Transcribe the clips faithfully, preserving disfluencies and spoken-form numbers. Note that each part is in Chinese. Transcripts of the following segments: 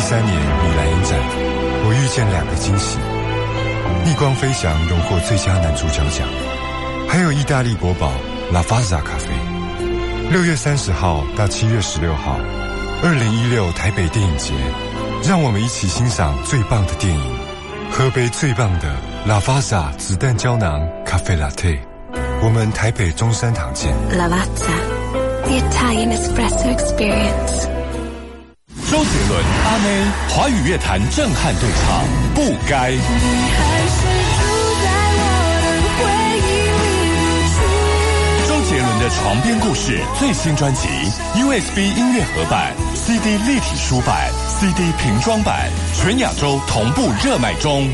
三年米兰影展，我遇见两个惊喜：逆光飞翔荣获最佳男主角奖，还有意大利国宝拉法萨咖啡。六月三十号到七月十六号，二零一六台北电影节，让我们一起欣賞最棒的電影，喝杯最棒的拉法薩子彈膠囊咖啡 latte。我們台北中山堂見。 Lavazza, the Italian espresso experience。 周杰伦、阿妹，华语乐坛震撼对唱，不该。你还是住在我的回忆里。周杰伦的床边故事最新专辑 U S B 音乐盒版、C D 立体书版、C D 瓶装版，全亚洲同步热卖中。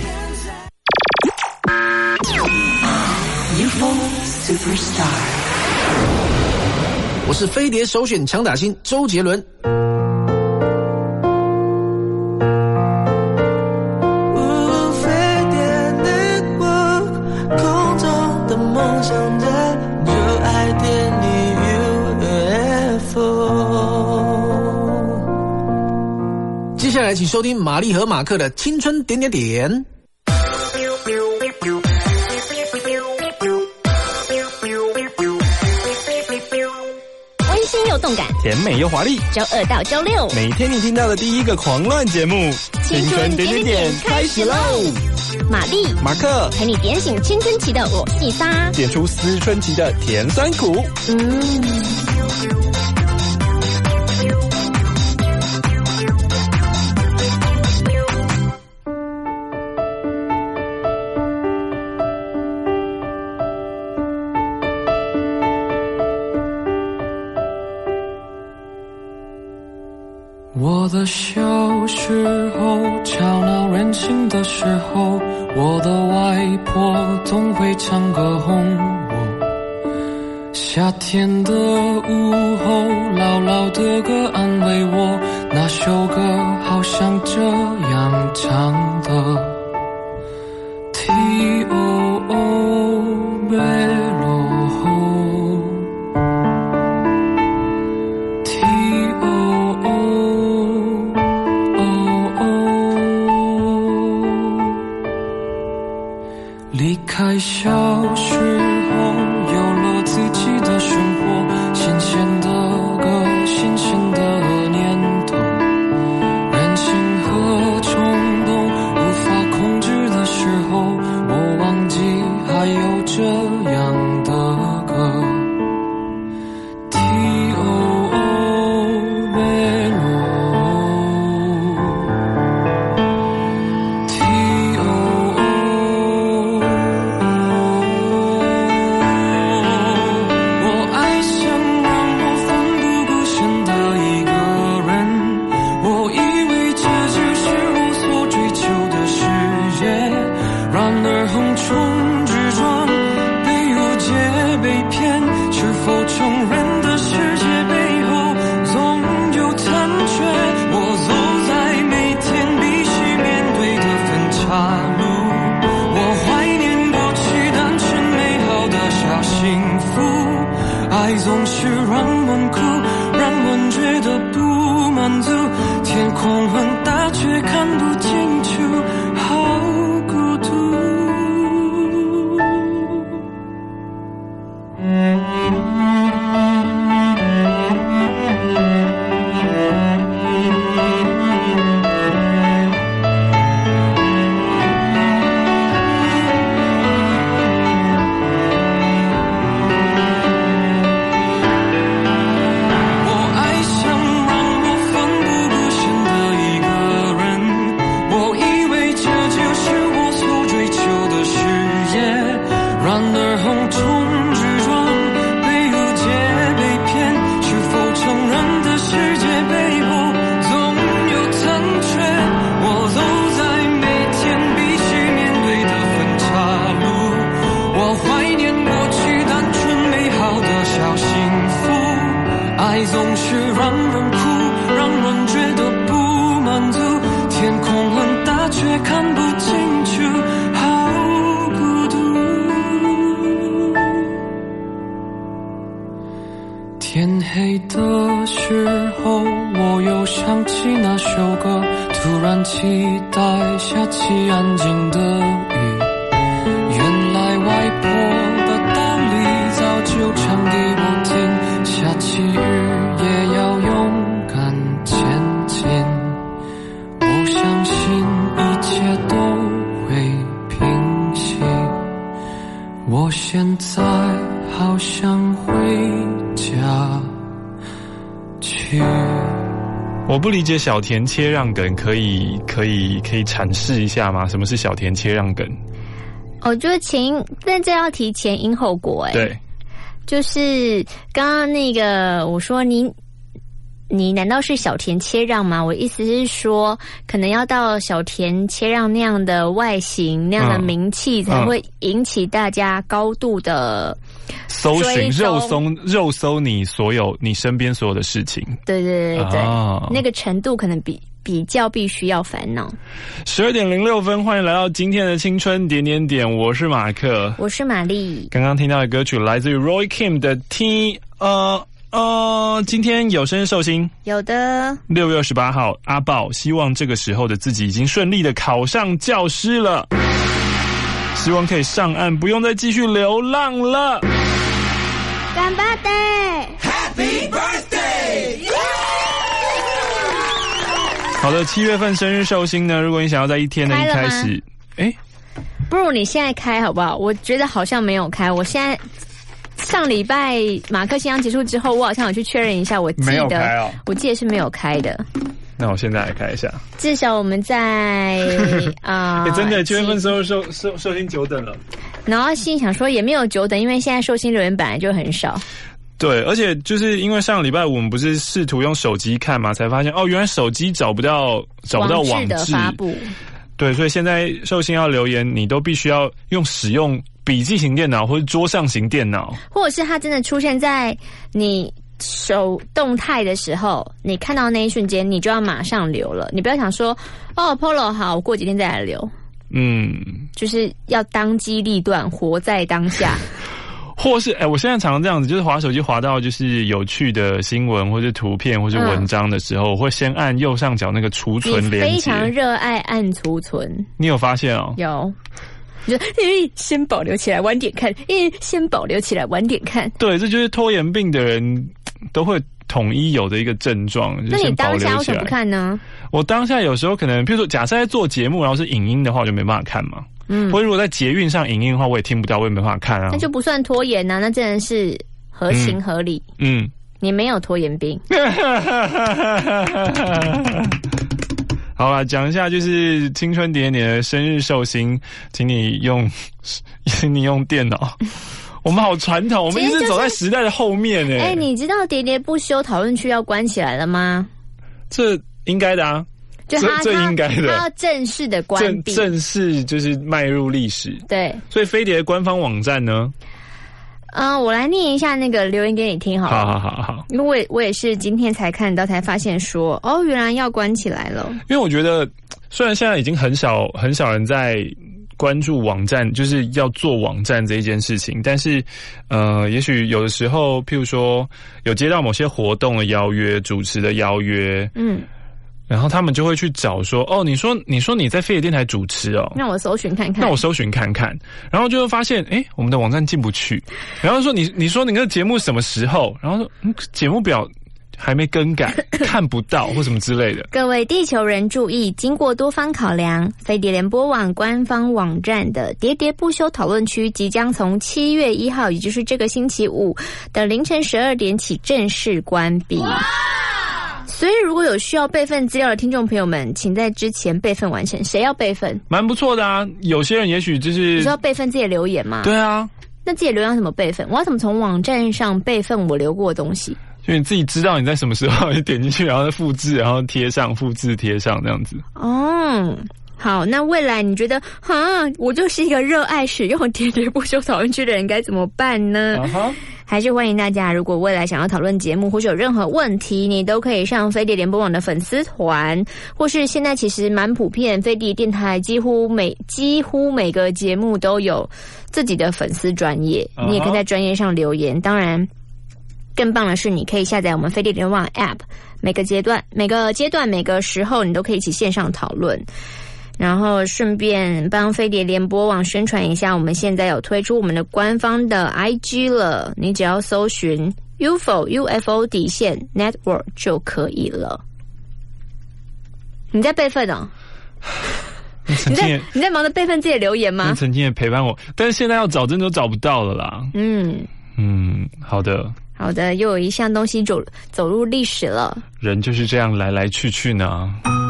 U F O Superstar， 我是飞碟首选强打星周杰伦。接下来请收听玛丽和马克的青春点点点。 温馨又动感， 甜美又华丽， 周二到周六每天你听到的第一个狂乱节目， 青春点点点开始喽！玛丽、 马克陪你点醒青春期的我细沙， 点出思春期的甜酸苦。 嗯。 我的小时候，吵闹任性的时候，我的外婆总会唱歌哄我。夏天的午后，姥姥的歌安慰我，那首歌好像这样唱的 T O O bello离开小时候，有了自己的生活，新鲜的歌，新鲜的念头，任性和冲动无法控制的时候，我忘记还有这样的歌 T O O bello爱总是让人哭，让人觉得不满足，天空很大却看不清楚，好孤独。爱总是让人哭，让人觉得不满足，天空很大却看不清楚，好孤独。天黑的时候，我又想起那首歌，突然期待下起安静的雨。原来外婆的道理早就唱给我听，下起雨也要勇敢前进。我相信一切都会平息。我现在好想回家去。 我不理解小田切让梗，可以可以可以阐释一下吗？什么是小田切让梗？ 我觉得前因，但这要提前因后果哎。 对， 就是刚刚那个我说你你难道是小田切让吗？我意思是说，可能要到小田切让那样的外形、那样的名气，嗯、才会引起大家高度的搜寻、肉搜、肉搜你所有你身边所有的事情。 对对对对， 啊、 那个程度可能比。比较必须要烦恼。 十二点零六分，欢迎来到今天的青春点点点，我是马克， 我是玛丽。 刚刚听到的歌曲来自于 Roy Kim 的 T， 呃呃，今天有生日寿星， 有的。 六月二十八号，阿豹希望这个时候的自己已经顺利的考上教师了，希望可以上岸，不用再继续流浪了。 干巴爹 ，Happy Birthday！ 好的，七月份生日寿星呢？如果你想要在一天的一开始，哎， 不如你现在开好不好？我觉得好像没有开。我现在上礼拜马克信箱结束之后，我好像有去确认一下，我记得没有开哦， 我记得是没有开的。 那我现在来开一下。 至少我们在啊， 呃欸、真的七月份寿寿寿寿星久等了。 然后心想说也没有久等，因为现在寿星人员本来就很少。 对，而且就是因为上个礼拜我们不是试图用手机看嘛，才发现哦，原来手机找不到找不到网志的发布。 对，所以现在寿星要留言，你都必须要用使用笔记型电脑或者桌上型电脑， 或者是它真的出现在你手动态的时候，你看到那一瞬间，你就要马上留了。你不要想说哦 ，Polo 好，我过几天再来留。嗯，就是要当机立断，活在当下。 或是哎、欸，我现在常常这样子，就是滑手机滑到就是有趣的新闻或者图片或者文章的时候，嗯、我会先按右上角那个储存连结。 你非常热爱按储存， 你有发现哦？ 有，你就诶先保留起来，晚点看；诶先保留起来，晚点看。 对，这就是拖延病的人都会统一有的一个症状。 那你当下为什么不看呢？ 我当下有时候可能，譬如说，假设在做节目，然后是影音的话，我就没办法看嘛。嗯，或者如果在捷运上影音的话，我也听不到，我也没办法看啊。 那就不算拖延啊，那真的是合情合理。嗯，你没有拖延病。 好啦，讲一下就是青春点点的生日寿星，请你用，请你用电脑。我们好传统，我们一直走在时代的后面诶、欸。哎、 欸，你知道喋喋不休讨论区要关起来了吗？ 这应该的啊。 就他这应该的， 他要正式的关闭， 正式就是迈入历史。 对， 所以飞碟官方网站呢， 嗯、呃，我来念一下那个留言给你听好了。 好好好好， 因为我也是今天才看到，才发现说，哦，原来要关起来了。 因为我觉得，虽然现在已经很少很少人在关注网站，就是要做网站这一件事情，但是，呃，也许有的时候，譬如说有接到某些活动的邀约、主持的邀约，嗯。然后他们就会去找说，哦，你说你说你在飞碟电台主持哦， 那我搜寻看看， 那我搜寻看看，然后就会发现，哎，我们的网站进不去。然后说你你说你那个节目什么时候？然后说嗯，节目表还没更改，看不到或什么之类的。 各位地球人注意，经过多方考量，飞碟联播网官方网站的喋喋不休讨论区即将从七月一号，也就是这个星期五的凌晨十二点起正式关闭。所以如果有需要备份资料的听众朋友们，请在之前备份完成。谁要备份？ 蛮不错的啊，有些人也许就是你说要备份自己的留言吗？ 对啊， 那自己的留言要怎么备份？我要怎么从网站上备份我留过的东西？ 就你自己知道你在什么时候，你点进去，然后再复制，然后贴上，复制贴上这样子。 哦，好，那未来你觉得，哈，我就是一个热爱使用喋喋不休讨论区的人，该怎么办呢？ Uh-huh. 还是欢迎大家，如果未来想要讨论节目或是有任何问题，你都可以上飞碟联播网的粉丝团，或是现在其实蛮普遍，飞碟电台几乎每几乎每个节目都有自己的粉丝专页， uh-huh. 你也可以在专页上留言。当然更棒的是，你可以下载我们飞碟联网 App， 每个阶段、每个阶段、每个时候，你都可以一起线上讨论。然后顺便帮飞碟联播网宣传一下，我们现在有推出我们的官方的 I G 了，你只要搜寻 U F O U F O 底线 Network 就可以了。你在备份哦？你在你在忙着备份自己的留言吗？ 曾经也陪伴我，但是现在要找真的都找不到了啦。嗯嗯，好的好的，又有一项东西走走入历史了。 人就是这样来来去去呢。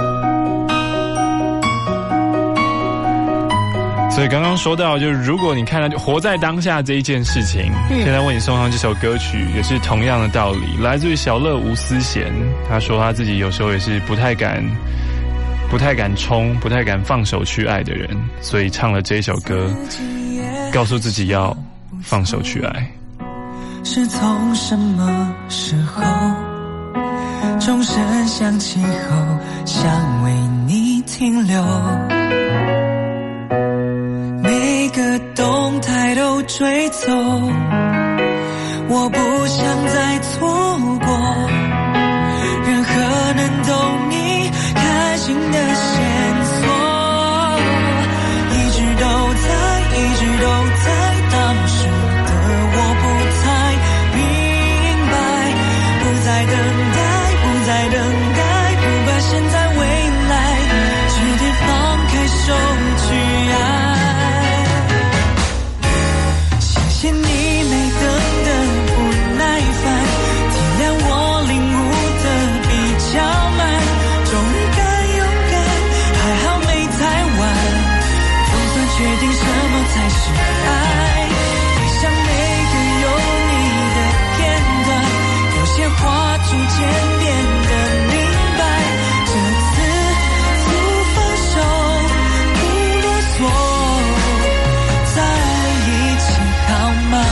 所以刚刚说到，就是如果你看到就活在当下这一件事情，嗯、现在为你送上这首歌曲，也是同样的道理，来自于小乐吴思贤。他说他自己有时候也是不太敢。不太敢冲，不太敢放手去爱的人，所以唱了这首歌，告诉自己要放手去爱。 是从什么时候，钟声响起后，想为你停留，每个动态都追踪，我不想再错过任何能懂你开心的线索，一直都在，一直都在，当时的我不太明白，不再等待，不再等待，不管现在未来，决定放开手去爱。谢谢你没等的不耐烦，体谅我领悟的比较慢，终于决定什么才是爱，回想每个有你的片段，有些话逐渐变得明白，这次不放手不啰嗦，在一起好吗？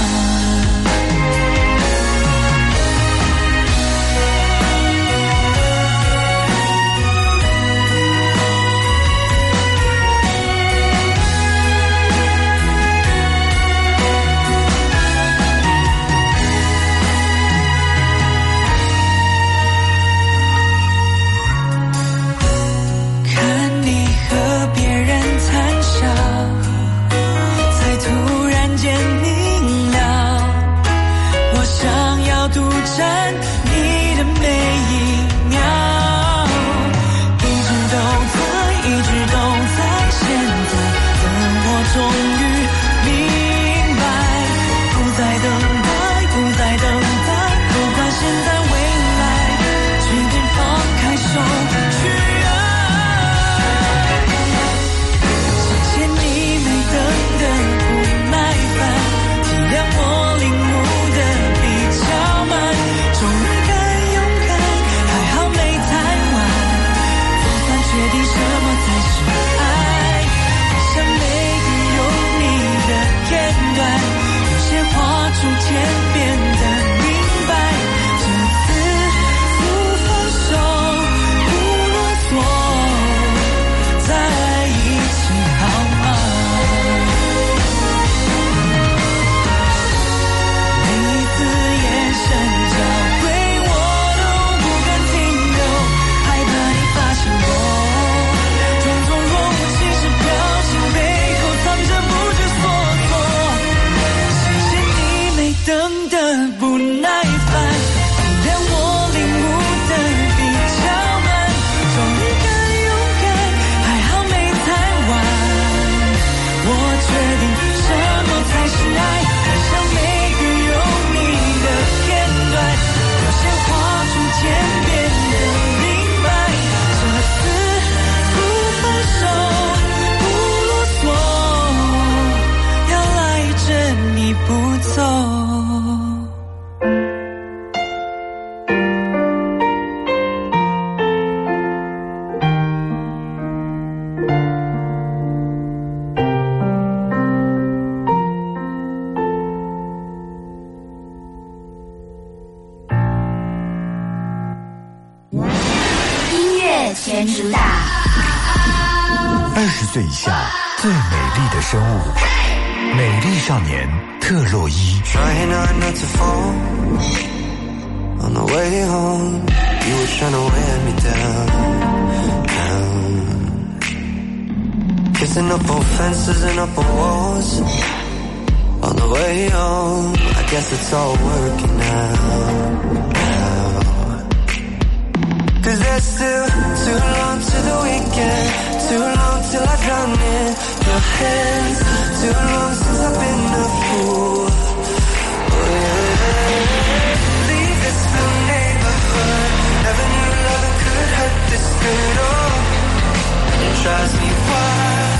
二十岁以下最美丽的生物，美丽少年特洛伊。 On the way home, you were trying to wear me down, down. Kissing up on fences and up on walls. On the way home, I guess it's all working out, now. Cause there's still too long to the weekend, too long till I drown in your hands, too long since I've been a fool. Oh yeah. Leave this blue neighborhood, never knew loving could hurt this good. Oh, it drives me wild.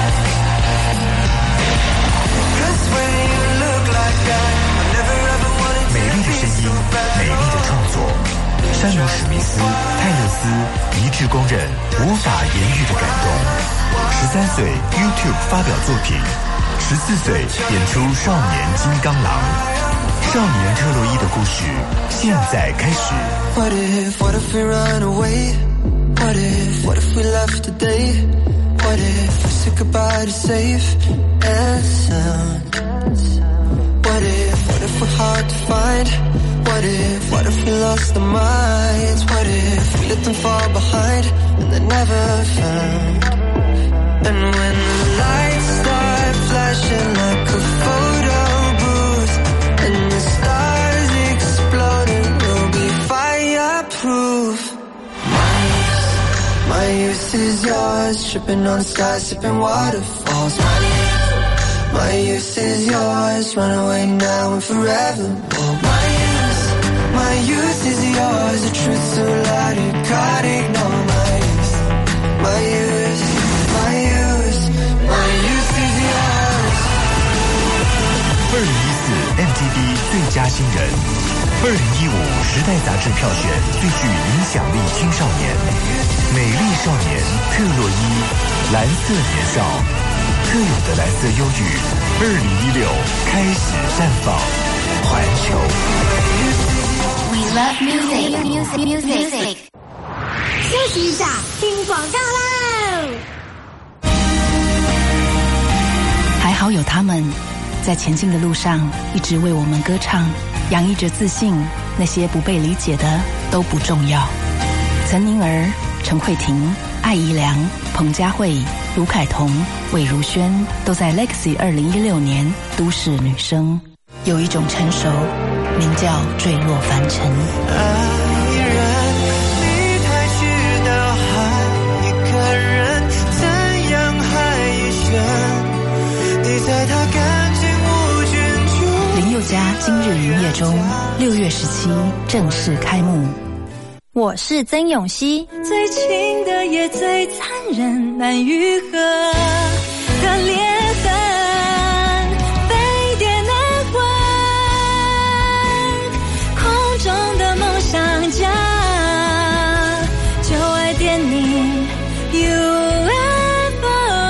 Cause when you look like that, I never ever wanted to be so bad. 美丽的声音，美丽的创作。山姆史密斯、泰勒斯一致公认无法言喻的感动。十三岁 YouTube 发表作品，十四岁演出少年金刚狼。少年特洛伊的故事现在开始。 What if, what if we run away? What if, what if we left today? What if we said goodbye to safe and sound? What if, what if we're hard to find? What if, what if we lost our minds? What if we let them fall behind and they're never found? And when the lights start flashing like a photo booth and the stars exploding, we'll be fireproof. My youth, my youth is yours, tripping on the sky, sipping waterfalls. My youth, my youth is yours, run away now and forevermore. My youth, my youth is yours, the truth so loud you can't ignore. My youth, my youth, my youth, my youth is yours. 二零一四 M T V 最佳新人，二零一五时代杂志票选最具影响力青少年，美丽少年特洛伊，蓝色年少，特有的蓝色忧郁，二零一六开始绽放，环球。 We love music, music, music, music. 休息一下，听广告喽。 还好有他们，在前进的路上一直为我们歌唱，洋溢着自信。那些不被理解的都不重要。岑宁儿、陈慧婷、艾怡良、彭佳慧、卢凯彤、魏如萱都在 Legacy 二零一六年都市女声。有一种成熟，名叫坠落凡尘。 爱人离开去到海，一个人怎样海一旋，你在他感情无菌中。 林宥嘉今日营业中，六月十七正式开幕。我是曾永熙， 最亲的也最残忍，难愈合的裂痕，飞碟难还，空中的梦想家，就爱电影 U F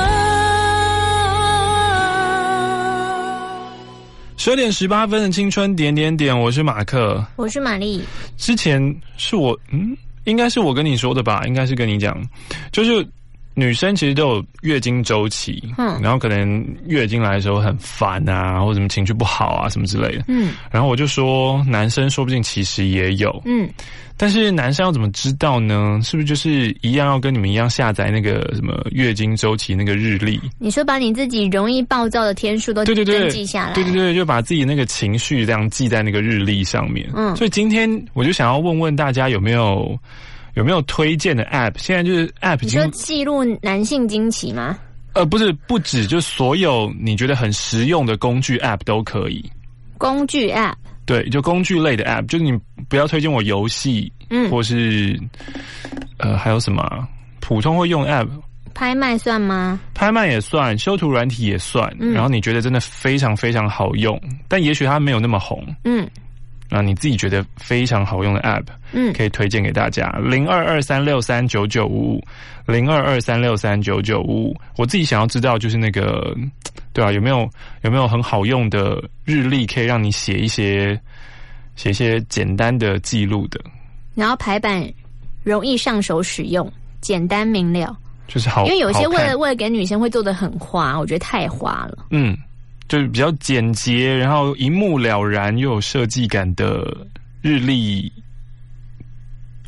O。 十二点十八分的青春点点点，我是马克， 我是玛丽。 之前是我，嗯，应该是我跟你说的吧，应该是跟你讲，就是女生其实都有月经周期，嗯，然后可能月经来的时候很烦啊，或者什么情绪不好啊，什么之类的，嗯，然后我就说，男生说不定其实也有，嗯，但是男生要怎么知道呢？是不是就是一样要跟你们一样下载那个什么月经周期那个日历？ 你说把你自己容易暴躁的天数都对对对登记下来， 对对对，就把自己那个情绪这样记在那个日历上面。嗯，所以今天我就想要问问大家有没有有没有推荐的 App？ 现在就是 App 已经， 你说记录男性经期吗？ 呃，不是，不止，就所有你觉得很实用的工具 App 都可以。 工具 App。 对，就工具类的 App， 就是你不要推荐我游戏，嗯，或是呃还有什么普通会用 App， 拍卖算吗？ 拍卖也算，修图软体也算，嗯，然后你觉得真的非常非常好用，但也许它没有那么红，嗯，啊，你自己觉得非常好用的 App， 嗯，可以推荐给大家。零二二三六三九九五五，零二二三六三九九五五。我自己想要知道就是那个，对啊，有没有有没有很好用的日历，可以让你写一些写一些简单的记录的， 然后排版容易上手使用，简单明了， 就是好， 因为有些为了为了给女生会做得很花，我觉得太花了， 嗯。就是比较简洁，然后一目了然又有设计感的日历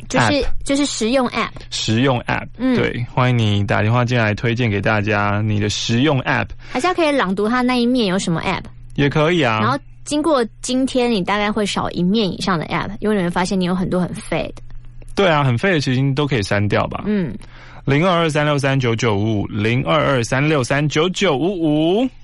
就是 App 就是实用 App， 实用 App， 嗯， 对，欢迎你打电话进来推荐给大家你的实用 App， 还是要可以朗读它那一面有什么 App， 也可以啊。 然后经过今天，你大概会少一面以上的 App， 因为你会发现你有很多很废的。 对啊，很废的其实都可以删掉吧。 嗯， 零二二三六三九九五五，零二二三六三九九五五。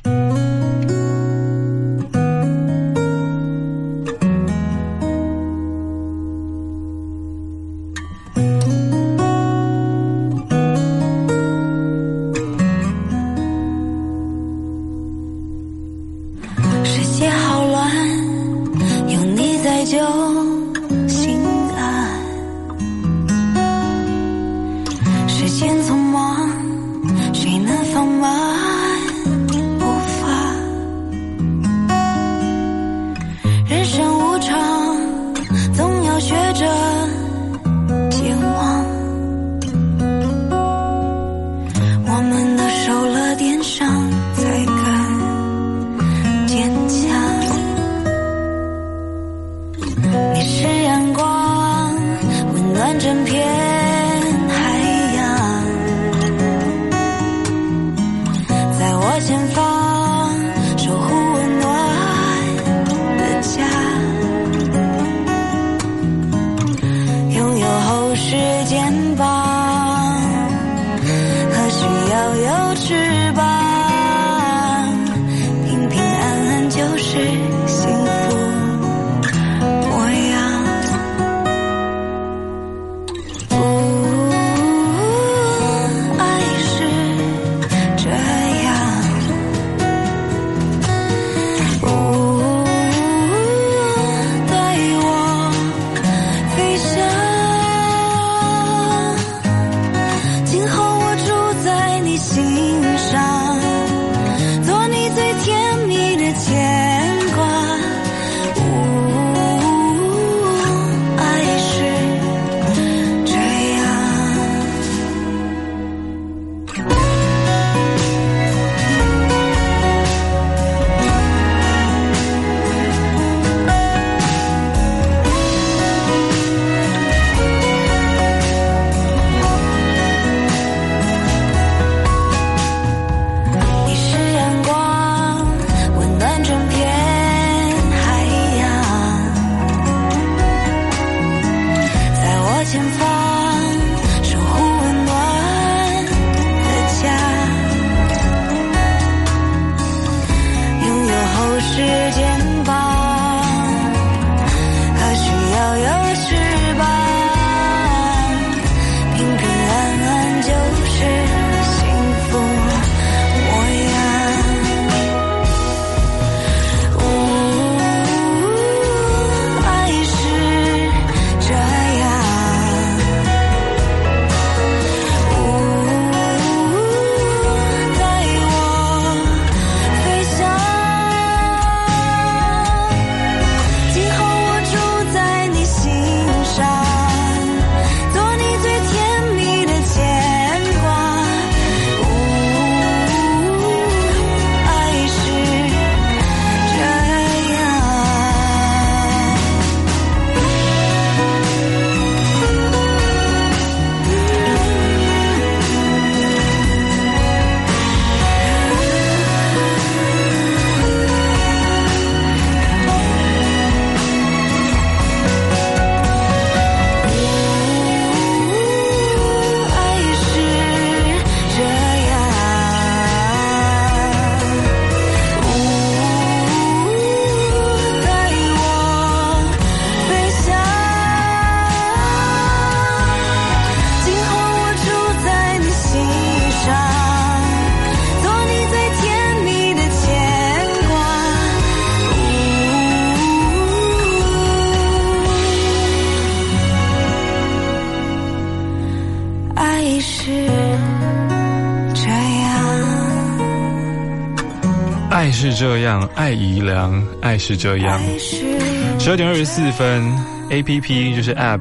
爱是这样，爱宜良，爱是这样。十二点二十四分 ，A P P 就是 App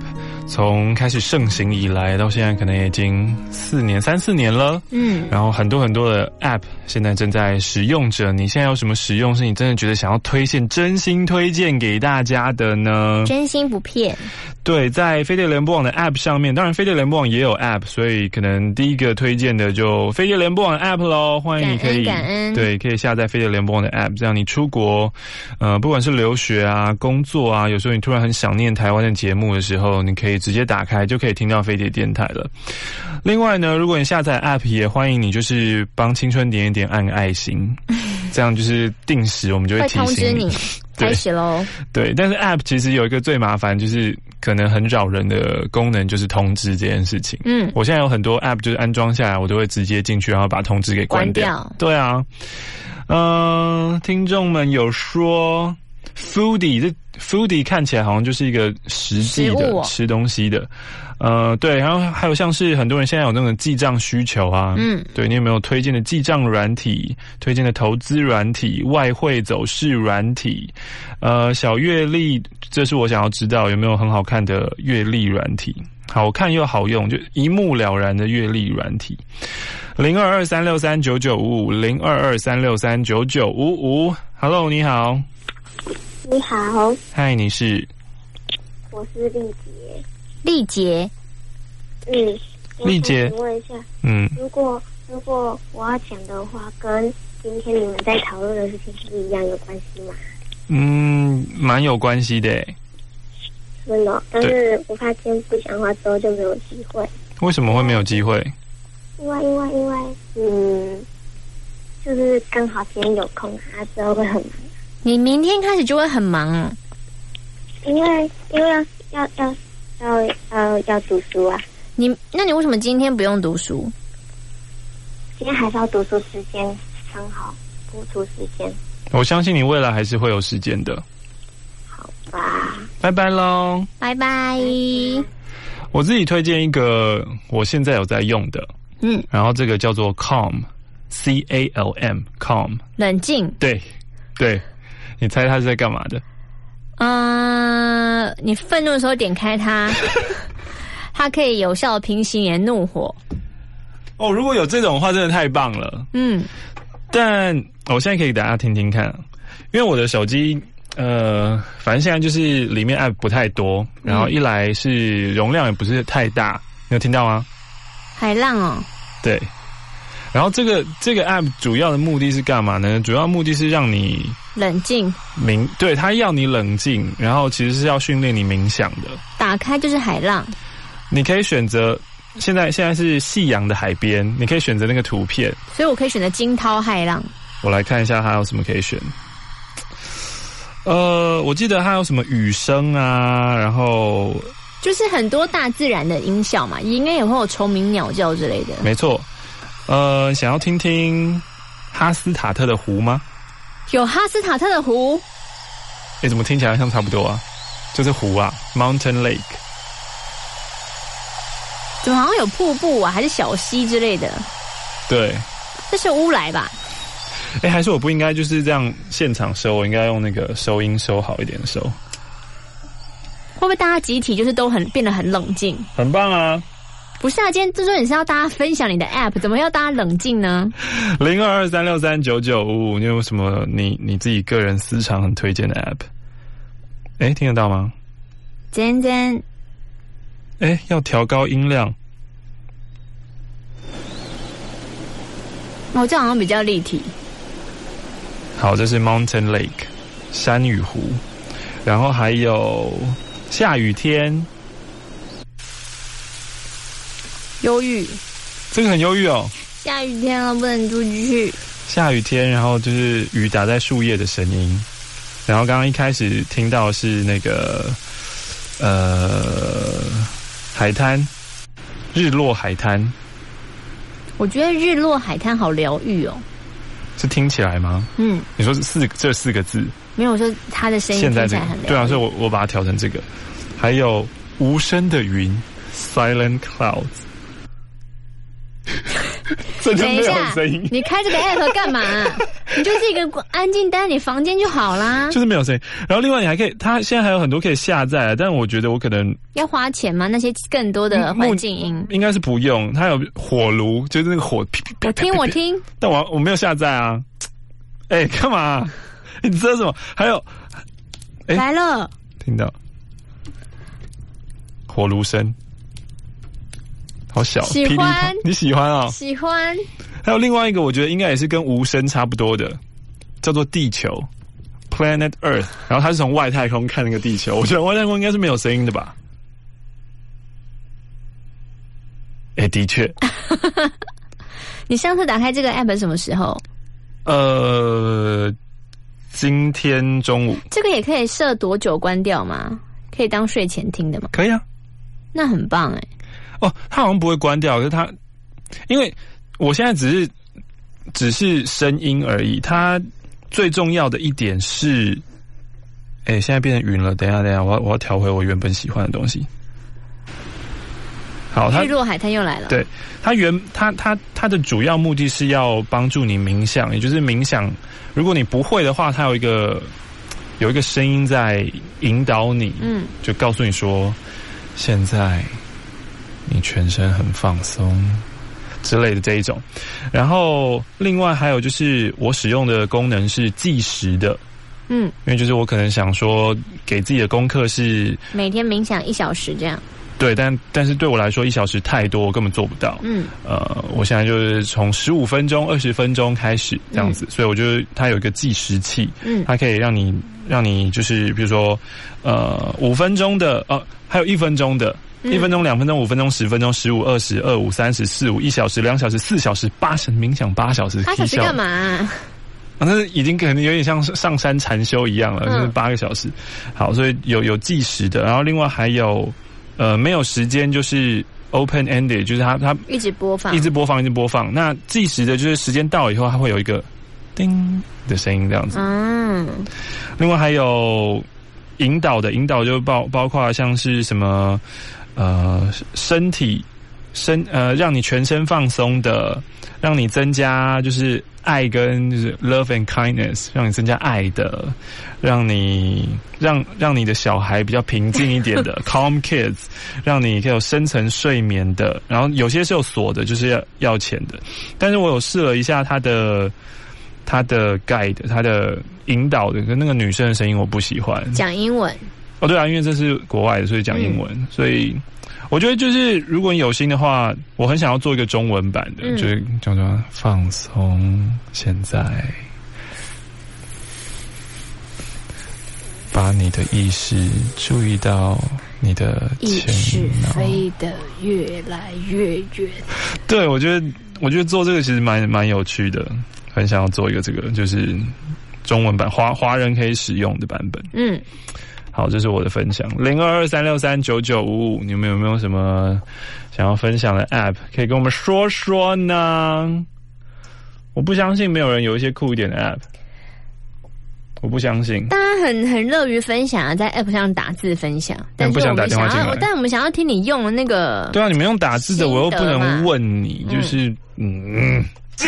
从开始盛行以来到现在，可能已经四年、三四年了。嗯，然后很多很多的 App 现在正在使用着。你现在有什么使用是你真的觉得想要推荐、真心推荐给大家的呢？ 真心不骗。 对，在飞碟联播网的 App 上面，当然飞碟联播网也有 App， 所以可能第一个推荐的就飞碟联播网的 App 咯。欢迎你可以感恩感恩对，可以下载飞碟联播网的 App， 这样你出国，呃，不管是留学啊、工作啊，有时候你突然很想念台湾的节目的时候，你可以直接打开就可以听到飞碟电台了。另外呢，如果你下载 App， 也欢迎你就是帮青春点一点按个爱心，这样就是定时我们就会提醒你。 会通知你开始咯。 对，但是 App 其实有一个最麻烦，就是可能很扰人的功能，就是通知这件事情。嗯，我现在有很多 App 就是安装下来，我都会直接进去，然后把通知给关掉。关掉对啊，嗯、呃，听众们有说 Foodie， 这 Foodie 看起来好像就是一个实际的哦、 吃东西的。呃，对，然后还有像是很多人现在有那种记账需求啊，嗯，对你有没有推荐的记账软体、推荐的投资软体、外汇走势软体？呃，小月历，这是我想要知道有没有很好看的月历软体，好看又好用，就一目了然的月历软体。零二二三六三九九五五，零二二三六三九九五五。Hello， 你好。 你好。 嗨，你是？ 我是丽杰。 丽杰， 嗯， 丽杰， 请问一下， 嗯， 如果如果我要讲的话，跟今天你们在讨论的事情是一样有关系吗？ 嗯，蛮有关系的。 真的，但是我怕今天不讲话之后就没有机会。 为什么会没有机会？ 因为因为因为嗯，就是刚好今天有空啊，之后会很忙。 你明天开始就会很忙啊？ 因为因为要要要。要要要读书啊！ 你那你为什么今天不用读书？ 今天还是要读书，时间刚好不出时间。 我相信你未来还是会有时间的。 好吧， 拜拜喽！ 拜拜。 我自己推荐一个我现在有在用的，嗯，然后这个叫做 Calm，C A L M，Calm， 冷静。 对对，你猜它是在干嘛的？ 嗯、呃，你愤怒的时候点开它，它可以有效平息你的怒火。 哦，如果有这种的话，真的太棒了。嗯，但我现在可以给大家听听看，因为我的手机，呃，反正现在就是里面 app 不太多，然后一来是容量也不是太大，你有听到吗？ 海浪哦。 对。然后这个这个 app 主要的目的是干嘛呢？主要目的是让你冷静冥，对，它要你冷静，然后其实是要训练你冥想的。 打开就是海浪， 你可以选择现在现在是夕阳的海边，你可以选择那个图片， 所以我可以选择惊涛骇浪。 我来看一下它有什么可以选。呃，我记得它有什么雨声啊，然后就是很多大自然的音效嘛，应该也会有虫鸣鸟叫之类的。 没错。呃，想要听听哈斯塔特的湖吗？ 有哈斯塔特的湖？ 诶，怎么听起来像差不多啊？就是湖啊 ，Mountain Lake。 怎么好像有瀑布啊，还是小溪之类的？ 对， 这是乌来吧？ 诶，还是我不应该就是这样现场收，我应该用那个收音收好一点的收。 会不会大家集体就是都很变得很冷静？ 很棒啊！ 不是啊，今天这周你是要大家分享你的 app， 怎么要大家冷静呢？ 零二二三六三九九五五，你有什么你你自己个人私藏很推荐的 app？ 哎，听得到吗？ 尖尖， 哎，要调高音量。 哦，这好像比较立体。 好，这是 Mountain Lake 山与湖，然后还有下雨天。 忧郁， 这个很忧郁哦。 下雨天了，不能出去。 下雨天，然后就是雨打在树叶的声音。然后刚刚一开始听到的是那个呃海滩，日落海滩。 我觉得日落海滩好疗愈哦。 是听起来吗？嗯。你说四这四个字？没有，我说他的声音听起来很疗愈。对啊，所以我我把它调成这个。还有无声的云 ，Silent Clouds。 这就没有声音。 你开这个 app 干嘛？你就是一个安静待在你房间就好啦。 就是没有声音。然后另外你还可以，它现在还有很多可以下载，但我觉得我可能要花钱吗？那些更多的环境音应该是不用。它有火炉，就是那个火。 我听我听， 但我我没有下载啊。哎、欸，干嘛？你知道什么？还有， 欸、来了， 听到火炉声。好小， 喜欢你喜欢啊、哦？ 喜欢。 还有另外一个，我觉得应该也是跟无声差不多的，叫做地球 （Planet Earth）。然后它是从外太空看那个地球，我觉得外太空应该是没有声音的吧？哎、欸，的确。 你上次打开这个 app 什么时候？ 呃，今天中午。 这个也可以设多久关掉吗？可以当睡前听的吗？ 可以啊。 那很棒哎、欸。 哦，它好像不会关掉，可是它，因为我现在只是只是声音而已。它最重要的一点是，哎、欸，现在变成云了。等一下，等一下，我要我要调回我原本喜欢的东西。好，它日落海滩又来了。 对，它原它它它的主要目的是要帮助你冥想，也就是冥想。如果你不会的话，它有一个有一个声音在引导你，嗯，就告诉你说，现在。你全身很放松之类的这一种，然后另外还有就是我使用的功能是计时的，嗯，因为就是我可能想说给自己的功课是每天冥想一小时这样， 对，但但是对我来说一小时太多，我根本做不到，嗯，呃，我现在就是从十五分钟、二十分钟开始这样子，嗯、所以我觉得它有一个计时器，嗯，它可以让你让你就是比如说呃五分钟的，呃还有一分钟的。一分钟、两分钟、五分钟、十分钟、十五、二十、二五、三十、四五、一小时、两小时、四小时、八小时冥想八小时， 八小时干嘛、啊？ 啊，那已经可能有点像上山禅修一样了，就是八个小时。好，所以有有计时的，然后另外还有呃没有时间，就是 open ended， 就是它它一直播放， 一直播放，一直播放。那计时的就是时间到了以后，它会有一个叮的声音这样子。嗯，另外还有引导的，引导就包包括像是什么。呃，身体身呃，让你全身放松的，让你增加就是爱跟就是 love and kindness， 让你增加爱的，让你让让你的小孩比较平静一点的calm kids， 让你可以有深层睡眠的，然后有些是有锁的，就是要要钱的，但是我有试了一下它的它的 guide， 它的引导的跟那个女生的声音我不喜欢， 讲英文。 哦，对啊，因为这是国外的，所以讲英文，嗯、所以我觉得就是如果你有心的话，我很想要做一个中文版的，嗯、就是叫做放松，现在把你的意识注意到你的意识飞得越来越远。 对，我觉得我觉得做这个其实蛮蛮有趣的，很想要做一个这个就是中文版华华人可以使用的版本。嗯。好，这是我的分享。零二二三六三九九五五，你们有没有什么想要分享的 App 可以跟我们说说呢？我不相信没有人有一些酷一点的 App， 我不相信。 大家很很乐于分享啊，在 App 上打字分享，但是我们想要，但我们想要听你用的那个。 对啊，你们用打字的，我又不能问你，就是嗯。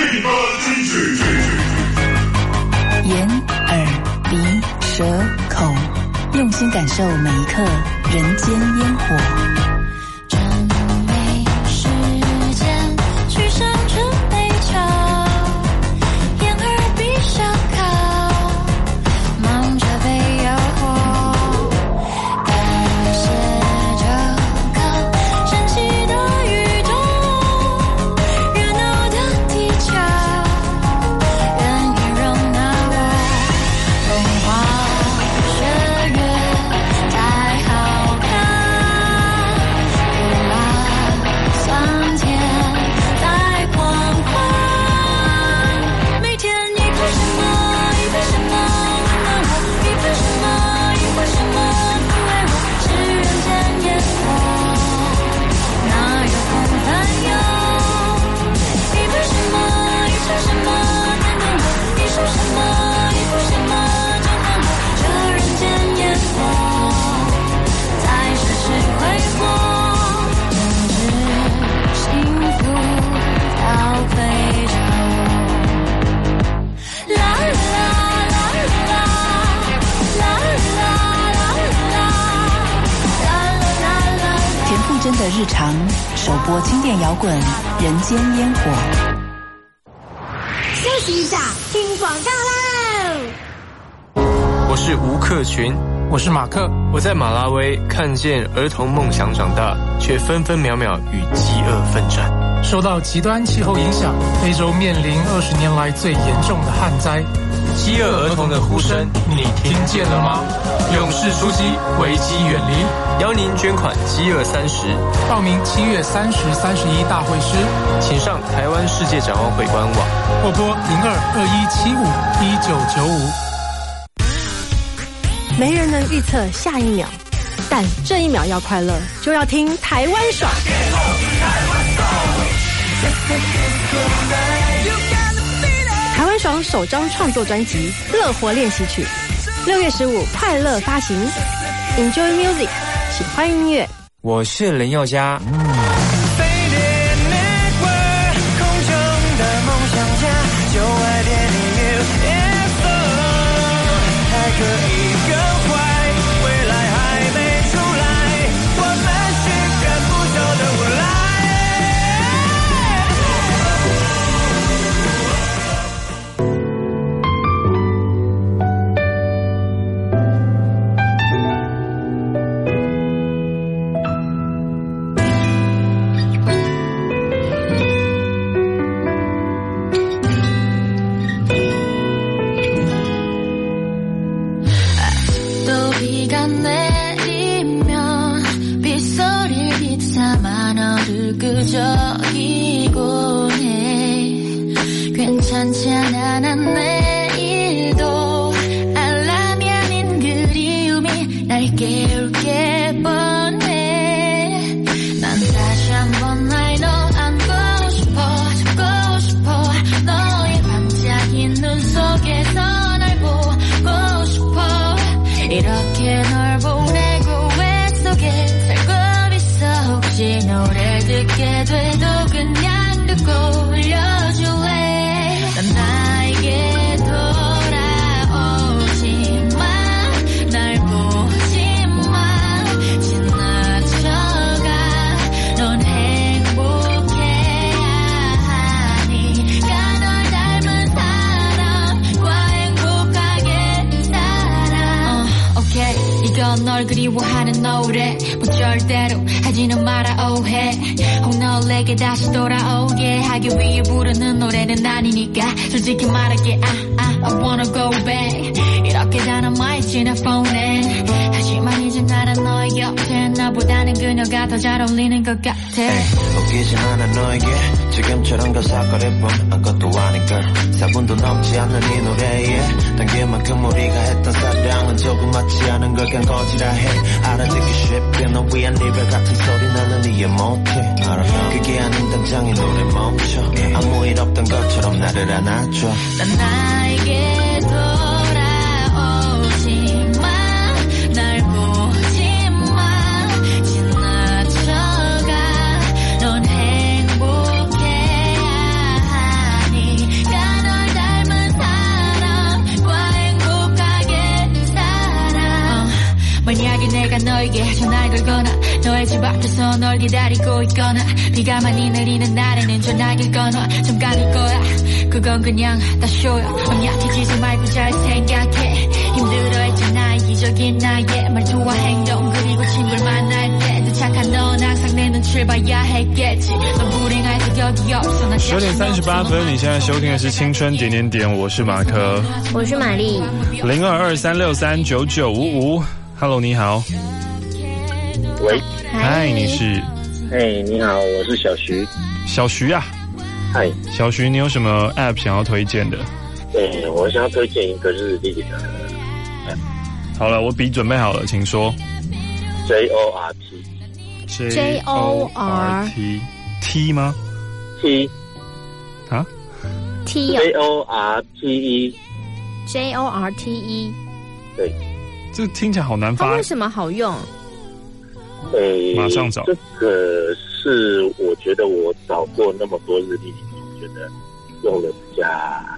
眼、耳、鼻、舌、口。用心感受每一刻人间烟火。 真没时间去上春悲秋，眼耳鼻舌口，忙着被诱惑，感谢这个神奇的宇宙，热闹的地球，愿意容纳我融化。 日常，首播经典摇滚《人间烟火》。 休息一下，听广告喽！ 我是吴克群， 我是马克。 我在马拉维看见儿童梦想长大，却分分秒秒与饥饿奋战。 受到极端气候影响，非洲面临二十年来最严重的旱灾。 饥饿儿童的呼声，你听见了吗？勇士出击，危机远离。邀您捐款饥饿三十， 报名七月三十、三十一大会师， 请上台湾世界展望会官网， 或拨零二二一七五一九九五。 没人能预测下一秒，但这一秒要快乐，就要听台湾爽。台湾爽首张创作专辑《乐活练习曲》，六月十五快乐发行。Enjoy music， 喜欢音乐。 我是林宥嘉。 그저이곤 해 괜찮잖아 난 내일도 알람이 아닌 그리움이 날 깨울게 뻔해 난 다시 한번 날 너 안고 싶어 잡고 싶어 너의 반짝인 눈 속에서 날 보고 싶어 이렇게 널 보내고 왜 속에 살고 있어 혹시 노래 듣게 돼도 그냥 듣고 흘려줄래 난 나에게 돌아오지 마 날 보지 마 지나쳐가 넌 행복해야 하니까 널 닮은 사람과 행복하게 살아 어, 오케이 이건 널 그리워하는 노래 뭐 절대로 하지는 마라 오해 혹 널 내게 다시 돌아오게 하기 위해 부르는 노래는 아니니까 솔직히 말할게 ah, ah, I wanna go back 이렇게 다 남아있지 내 폰엔 하지만 이제 나는 너의 곁에 나보다는 그녀가 더 잘 어울리는 것 같아 웃기지 않아 너에게 지금처럼 가사거리뿐 아무것도 아니걸 사 분도 넘지 않는 이 노래에 당길 만큼 우리가 했던 사랑은 조금 맞지 않은 걸 그냥 거지라 해 알아듣기 쉽게 너 위한 리벨 같은 소리 나는 이해 못해 그게 아닌 당장 이 노래 멈춰 아무 일 없던 것처럼 나를 안아줘 난 나에게 돌아오지 마 날 보지 마 지나쳐가 넌 행복해야 하니까 널 닮은 사람과 행복하게 살아 어, 만약에 내가 너에게 전화를 걸거나 너의 집 앞에서 널 기다리고 있거나 비가 많이 내리는 날에는 전화기를 꺼놔 잠깐일 거야 그건 그냥 다 쇼야 넌 약해지지 말고 잘 생각해 힘들어했잖아 이기적인 나의 말투와 행동 그리고 친구를 만날 때 착한 넌 항상 내 눈치를 봐야 했겠지 넌 불행할 자격이 없어 난 十点三十八分，你现在收听的是青春点点点，我是马克， 我是玛丽， 零二二三六三九九五五 ，Hello， 你好， 喂， 嗨，你是？ 嘿，你好，我是小徐， 小徐啊， 嗨， 小徐，你有什么 App 想要推荐的？ 对，我想要推荐一个日历的 App。 好了，我笔准备好了，请说。 J O R T J O R T T 吗 ？T 啊 T J O R T E J O R T E 对， 这听起来好难发。 它为什么好用？ 诶， 马上找。 这个是我觉得我找过那么多日历里面，我觉得用的比较，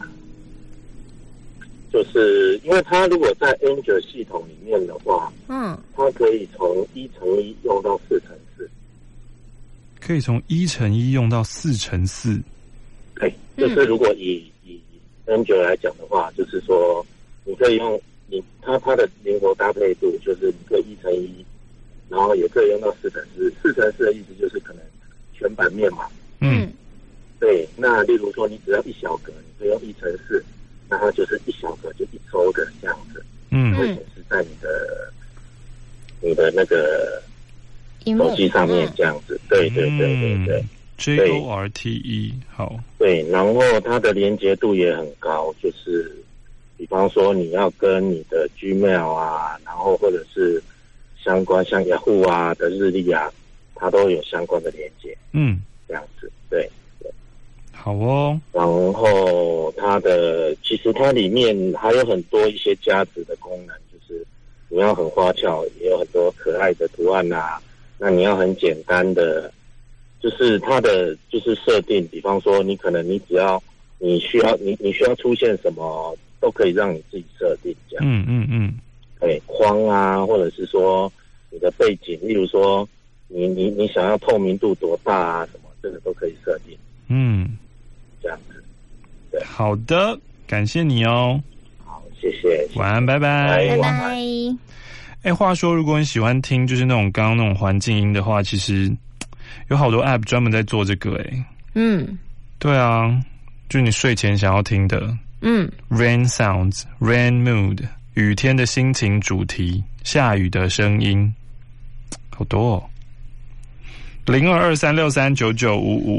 就是因为它如果在 Android 系统里面的话， 嗯， 它可以从一乘一用到四乘四。 可以从一乘一用到四乘四。 对，就是如果以以 M 九 来讲的话，就是说你可以用你它它的灵活搭配度，就是你可以一乘一，然后也可以用到四乘四。四乘四的意思就是可能全版面嘛。 嗯， 对。那例如说你只要一小格，你可以用一乘四，那它就是一小格就一周的这样子。 嗯， 会显示在你的你的那个手机上面这样子。对对对对对。 J O R T E 好， 对，然后它的连结度也很高，就是比方说你要跟你的 Gmail 啊，然后或者是相关像 Yahoo 啊的日历啊，它都有相关的连接。 嗯， 这样子，对对。 好哦。 然后它的其实它里面还有很多一些加值的功能，就是你要很花俏，也有很多可爱的图案啊，那你要很简单的。就是它的就是设定，比方说你可能你只要你需要你你需要出现什么，都可以让你自己设定这样。 嗯嗯嗯。 对，框啊，或者是说你的背景，例如说你你你想要透明度多大啊，什么这个都可以设定。 嗯， 这样子。对， 好的，感谢你哦。 好，谢谢。 晚安，拜拜。 拜拜。 哎，话说，如果你喜欢听就是那种刚刚那种环境音的话，其实。有好多 app 专门在做这个诶。 嗯， 对啊，就是你睡前想要听的。 嗯 ，Rain Sounds, Rain Mood， 雨天的心情主题，下雨的声音，好多哦。零二二三六三九九五五。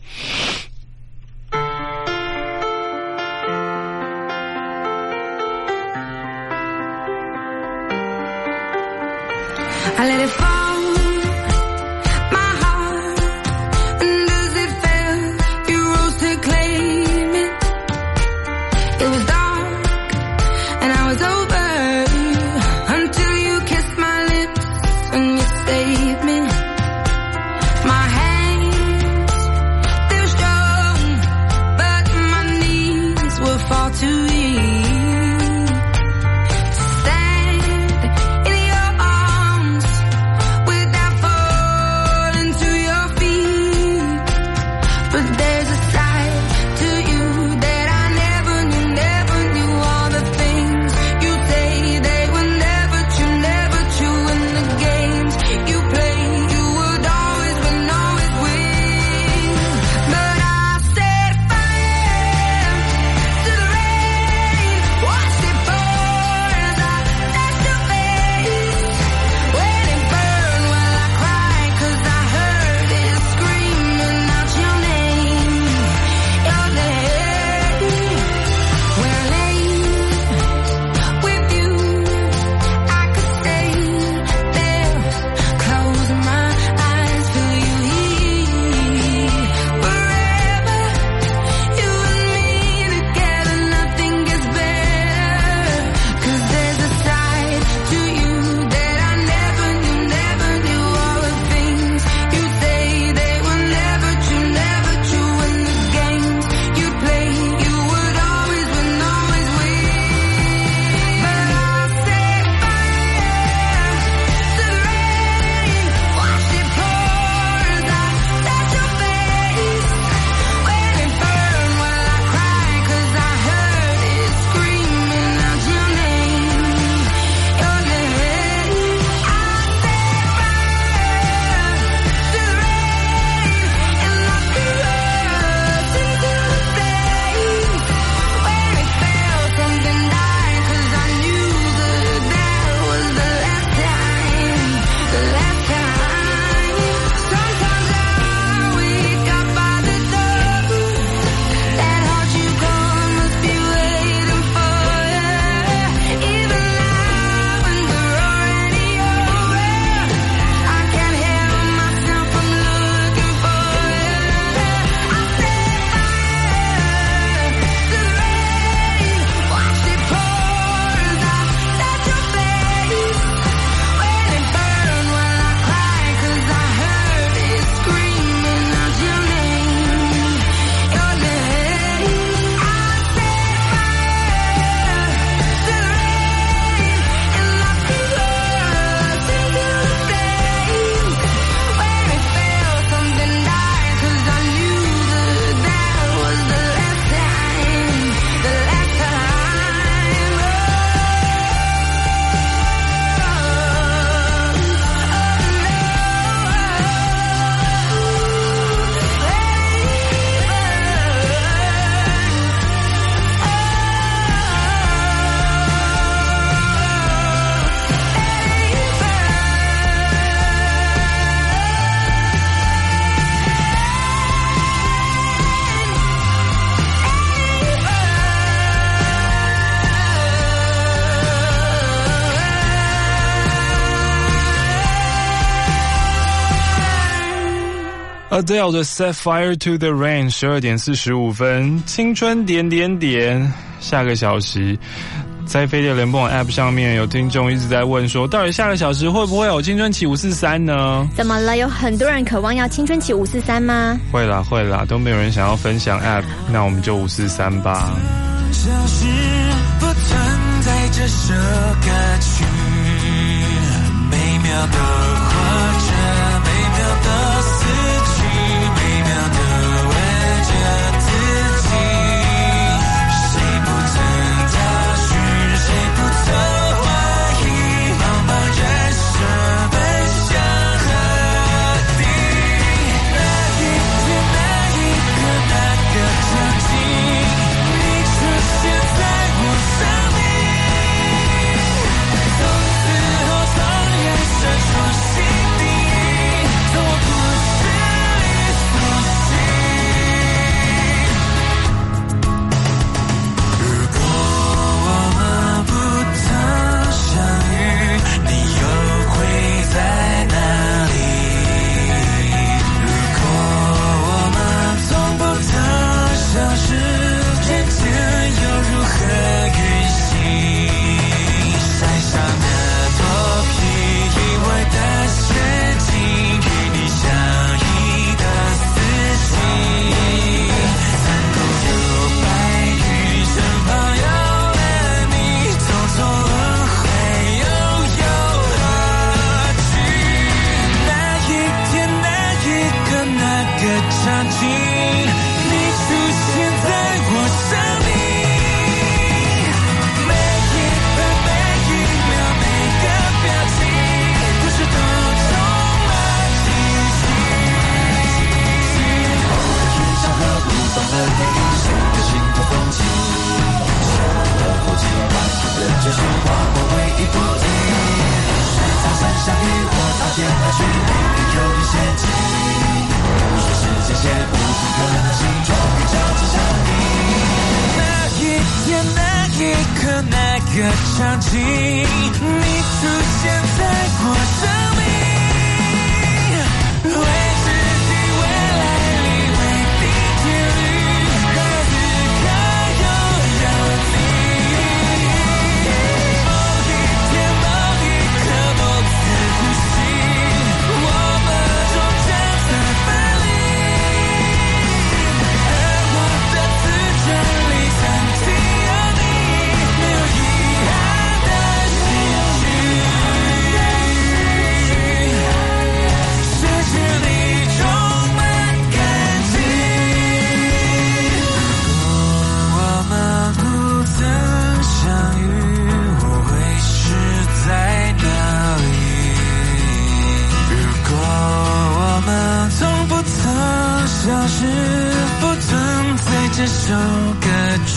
I let it fall. Adele 的 Set Fire to the Rain， 十二点四十五分，青春点点点。下个小时，在飞碟联播网 App 上面有听众一直在问说，到底下个小时会不会有青春期五四三呢？ 怎么了？有很多人渴望要青春期五四三吗？ 会啦会啦，都没有人想要分享 App， 那我们就五四三吧。 消失不存在这首歌曲，美妙的活着，美妙的死去，美妙的为着自己，谁不曾找寻，谁不曾怀疑，茫茫人生奔向何地？那一天，那一刻，那个场景，你出现在我生命，从此后淌眼深处心底，从我故事里苏醒。如果我们不曾相遇，你又会在哪里？如果我们从不曾相识，人间又如何运行？山上的脱皮，意外的陷阱，与你相依的死心。残酷有白云，身旁有了你，匆匆轮回又有何惧？那一天，那一刻，那个场景，你出现在我生命，每一分每一秒每个表情，故事都充满惊喜。偶尔遇上和不同的电影，谁的心头风景，想了后几万人间循环，我唯一不停。是擦身相遇，我擦肩而去，命运有点陷阱，说时间线无尽可能性，终于交织上你。那一天，那一刻，那个场景，你出现在我生命，为自己未来里为定节律，让此刻又有你。某一天，某一刻，某次呼吸，我们终将再分离，而我的自传里曾经有你，没有遗憾的结局。世界里充满感激。如果我们不曾相遇，我会是在哪里？如果我们从不曾消失，不存在这首歌曲。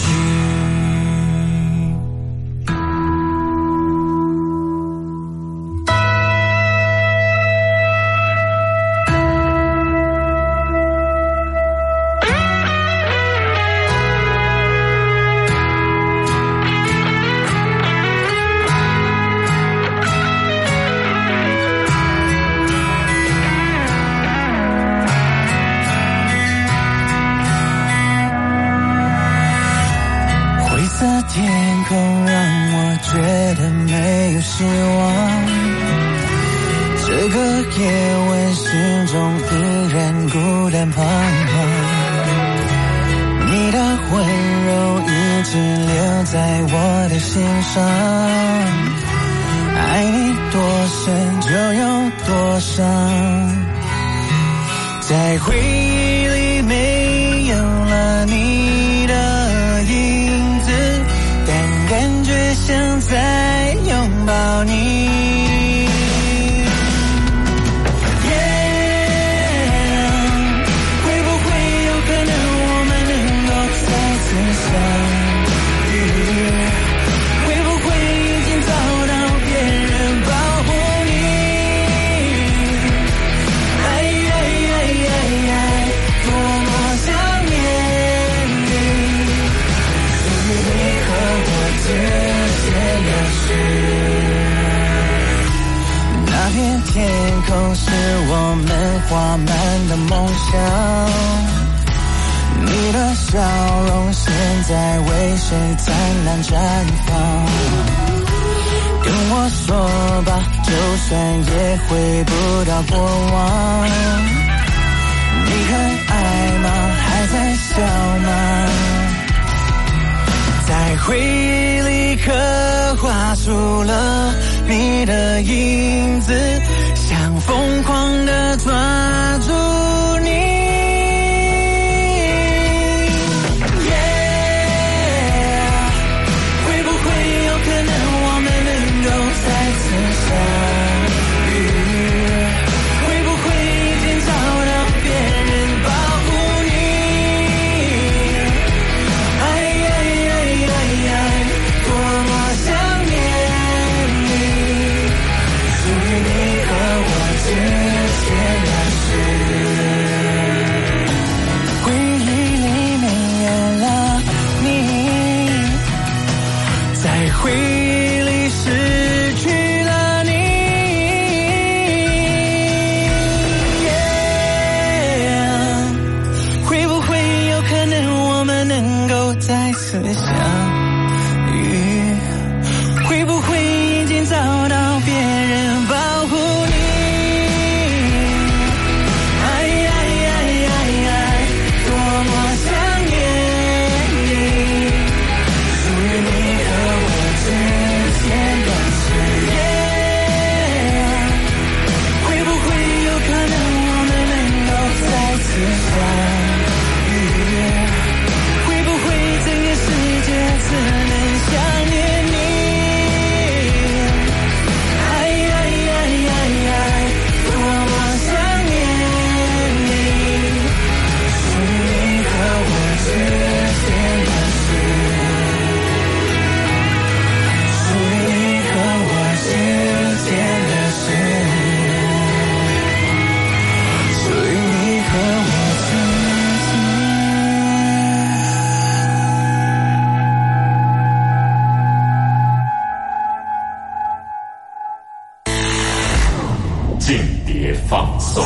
灰色天空让我觉得没有希望，这个夜晚心中依然孤单彷徨，你的温柔一直留在我的心上，爱你多深就有多伤，在回忆里没有了你的影子，但感觉像在拥抱你。会不会有可能我们能够再次相遇？会不会已经找到别人保护你？哎哎哎哎哎，多么想念你，你和我之间的事。 笑容现在为谁灿烂绽放？跟我说吧，就算也回不到过往。你还爱吗？还在笑吗？在回忆里刻画出了你的影子，想疯狂地抓住你。再次相遇，会不会已经找到别人保护你？哎哎哎哎哎，多么想念你，属于你和我之间的事。回忆里没有了你，在回忆里是。再次相遇，会不会已经找到别人保护你？哎哎哎哎哎，多么想念你，属于你和我之间的誓言。会不会有可能我们能够再次相遇？只能想念你，哎哎哎哎哎，多么想念你，属于你和我之间的事，属于你和我之间的事，属于你和我之间。 间谍放送，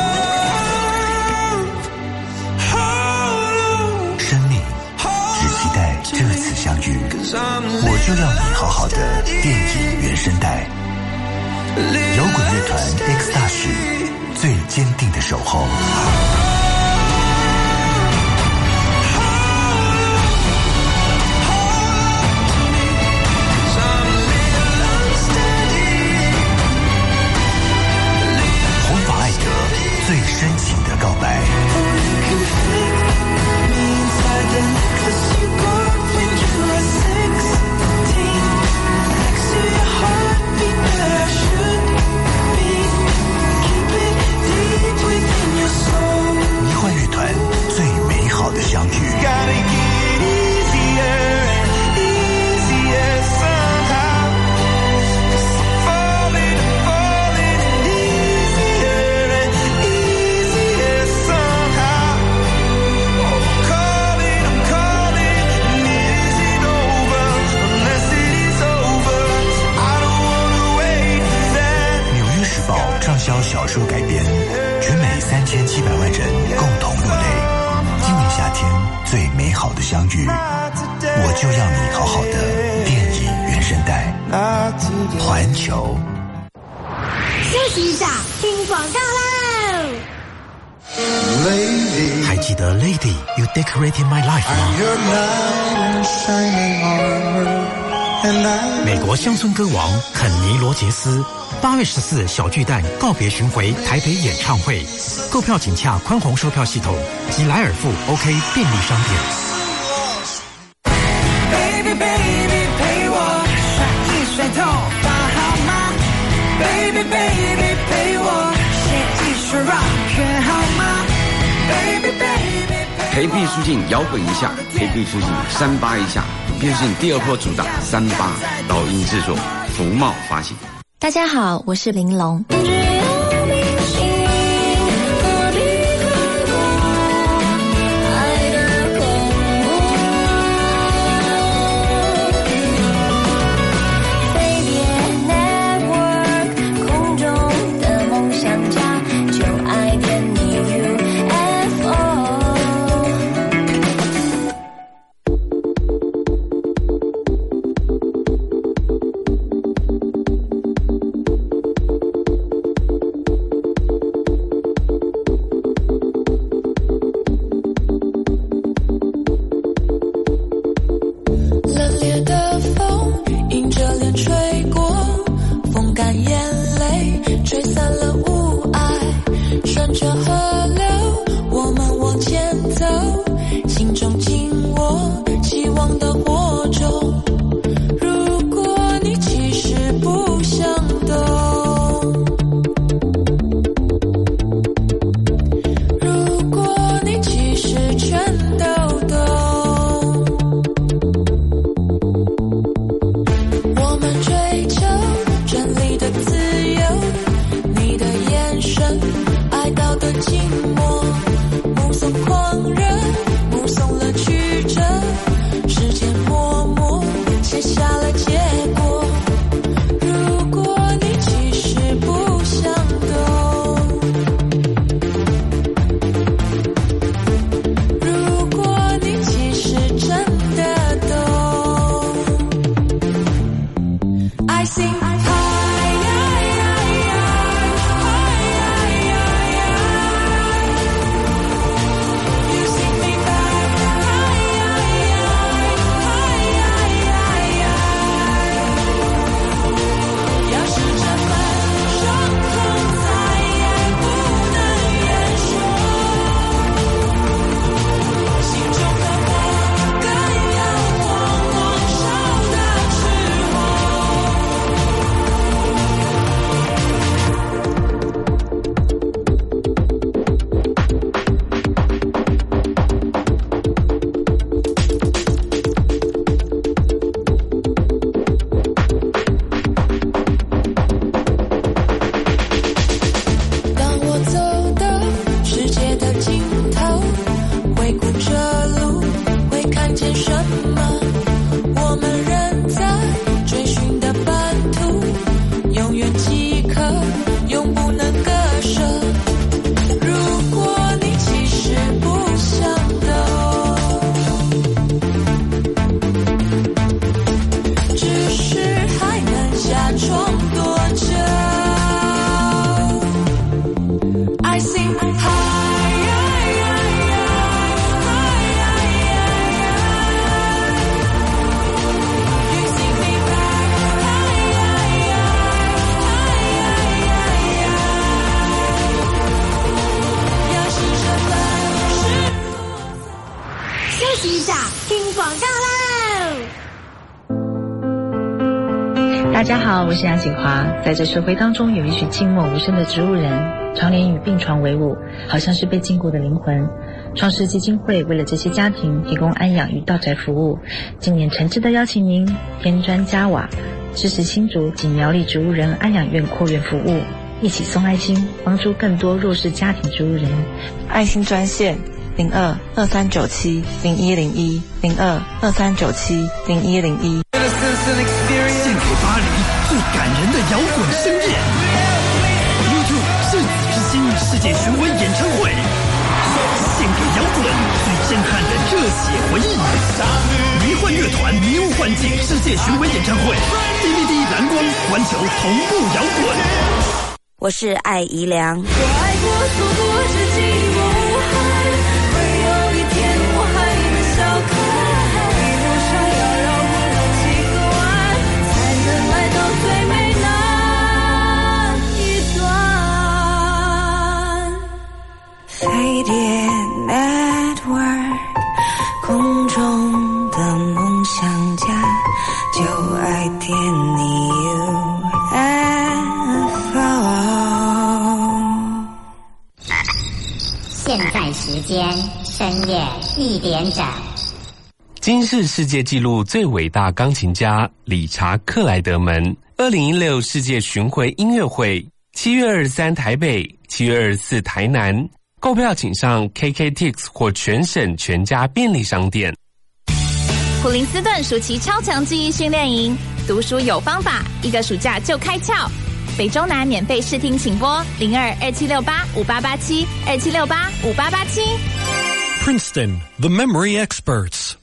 生命只期待这次相遇，我就要你好好的电影原声带，摇滚乐团 X 大使最坚定的守候。最深情的告白，迷幻乐团最美好的相遇。畅销小说改编，全美三千七百万人共同落泪。今年夏天最美好的相遇，我就要你好好的电影原声带。环球。 休息一下，听广告喽。 还记得 Lady You Decorated My Life 吗？美国乡村歌王肯尼·罗杰斯八月十四小巨蛋告别巡回台北演唱会，购票请洽宽宏售票系统及莱尔富 OK 便利商店。 Baby baby 陪我甩一甩头发好吗 ？Baby baby 陪我写一首 rock 好吗 ？Baby baby 陪毕书尽摇滚一下，陪毕书尽三八一下。毕书尽第二波主打三八，导音制作，福茂发行。 大家好，我是玲珑。 听广告喽！ 大家好，我是杨锦华。在这社会当中，有一群静默无声的植物人，常年与病床为伍，好像是被禁锢的灵魂。创世基金会为了这些家庭提供安养与到宅服务，今年诚挚的邀请您添砖加瓦，支持新竹及苗栗植物人安养院扩院服务，一起送爱心，帮助更多弱势家庭植物人。 爱心专线零二二三九七零一零一零二二三九七零一零一。 献给巴黎最感人的摇滚盛宴 ，YouTube 赤子之心世界巡回演唱会，献给摇滚最震撼的热血回忆。迷幻乐团迷雾幻境世界巡回演唱会 ，D V D 蓝光环球同步摇滚。 我是艾怡良。 我爱过，错过，只寂寞无憾，会有一天我还能笑看。一路上要绕过了几个弯，才能来到最美那一段。飞碟 Network， 空中的梦想家，就爱点你 U F O。 现在时间深夜一点整。 金氏世界纪录最伟大钢琴家理查克莱德门二零一六世界巡回音乐会，七月二十三台北，七月二十四台南。购票请上 K K T X 或全省全家便利商店。 普林斯顿暑期超强记忆训练营，读书有方法，一个暑假就开窍。北中南免费试听，请拨零二二七六八五八八七二七六八五八八七。 Princeton, the memory experts。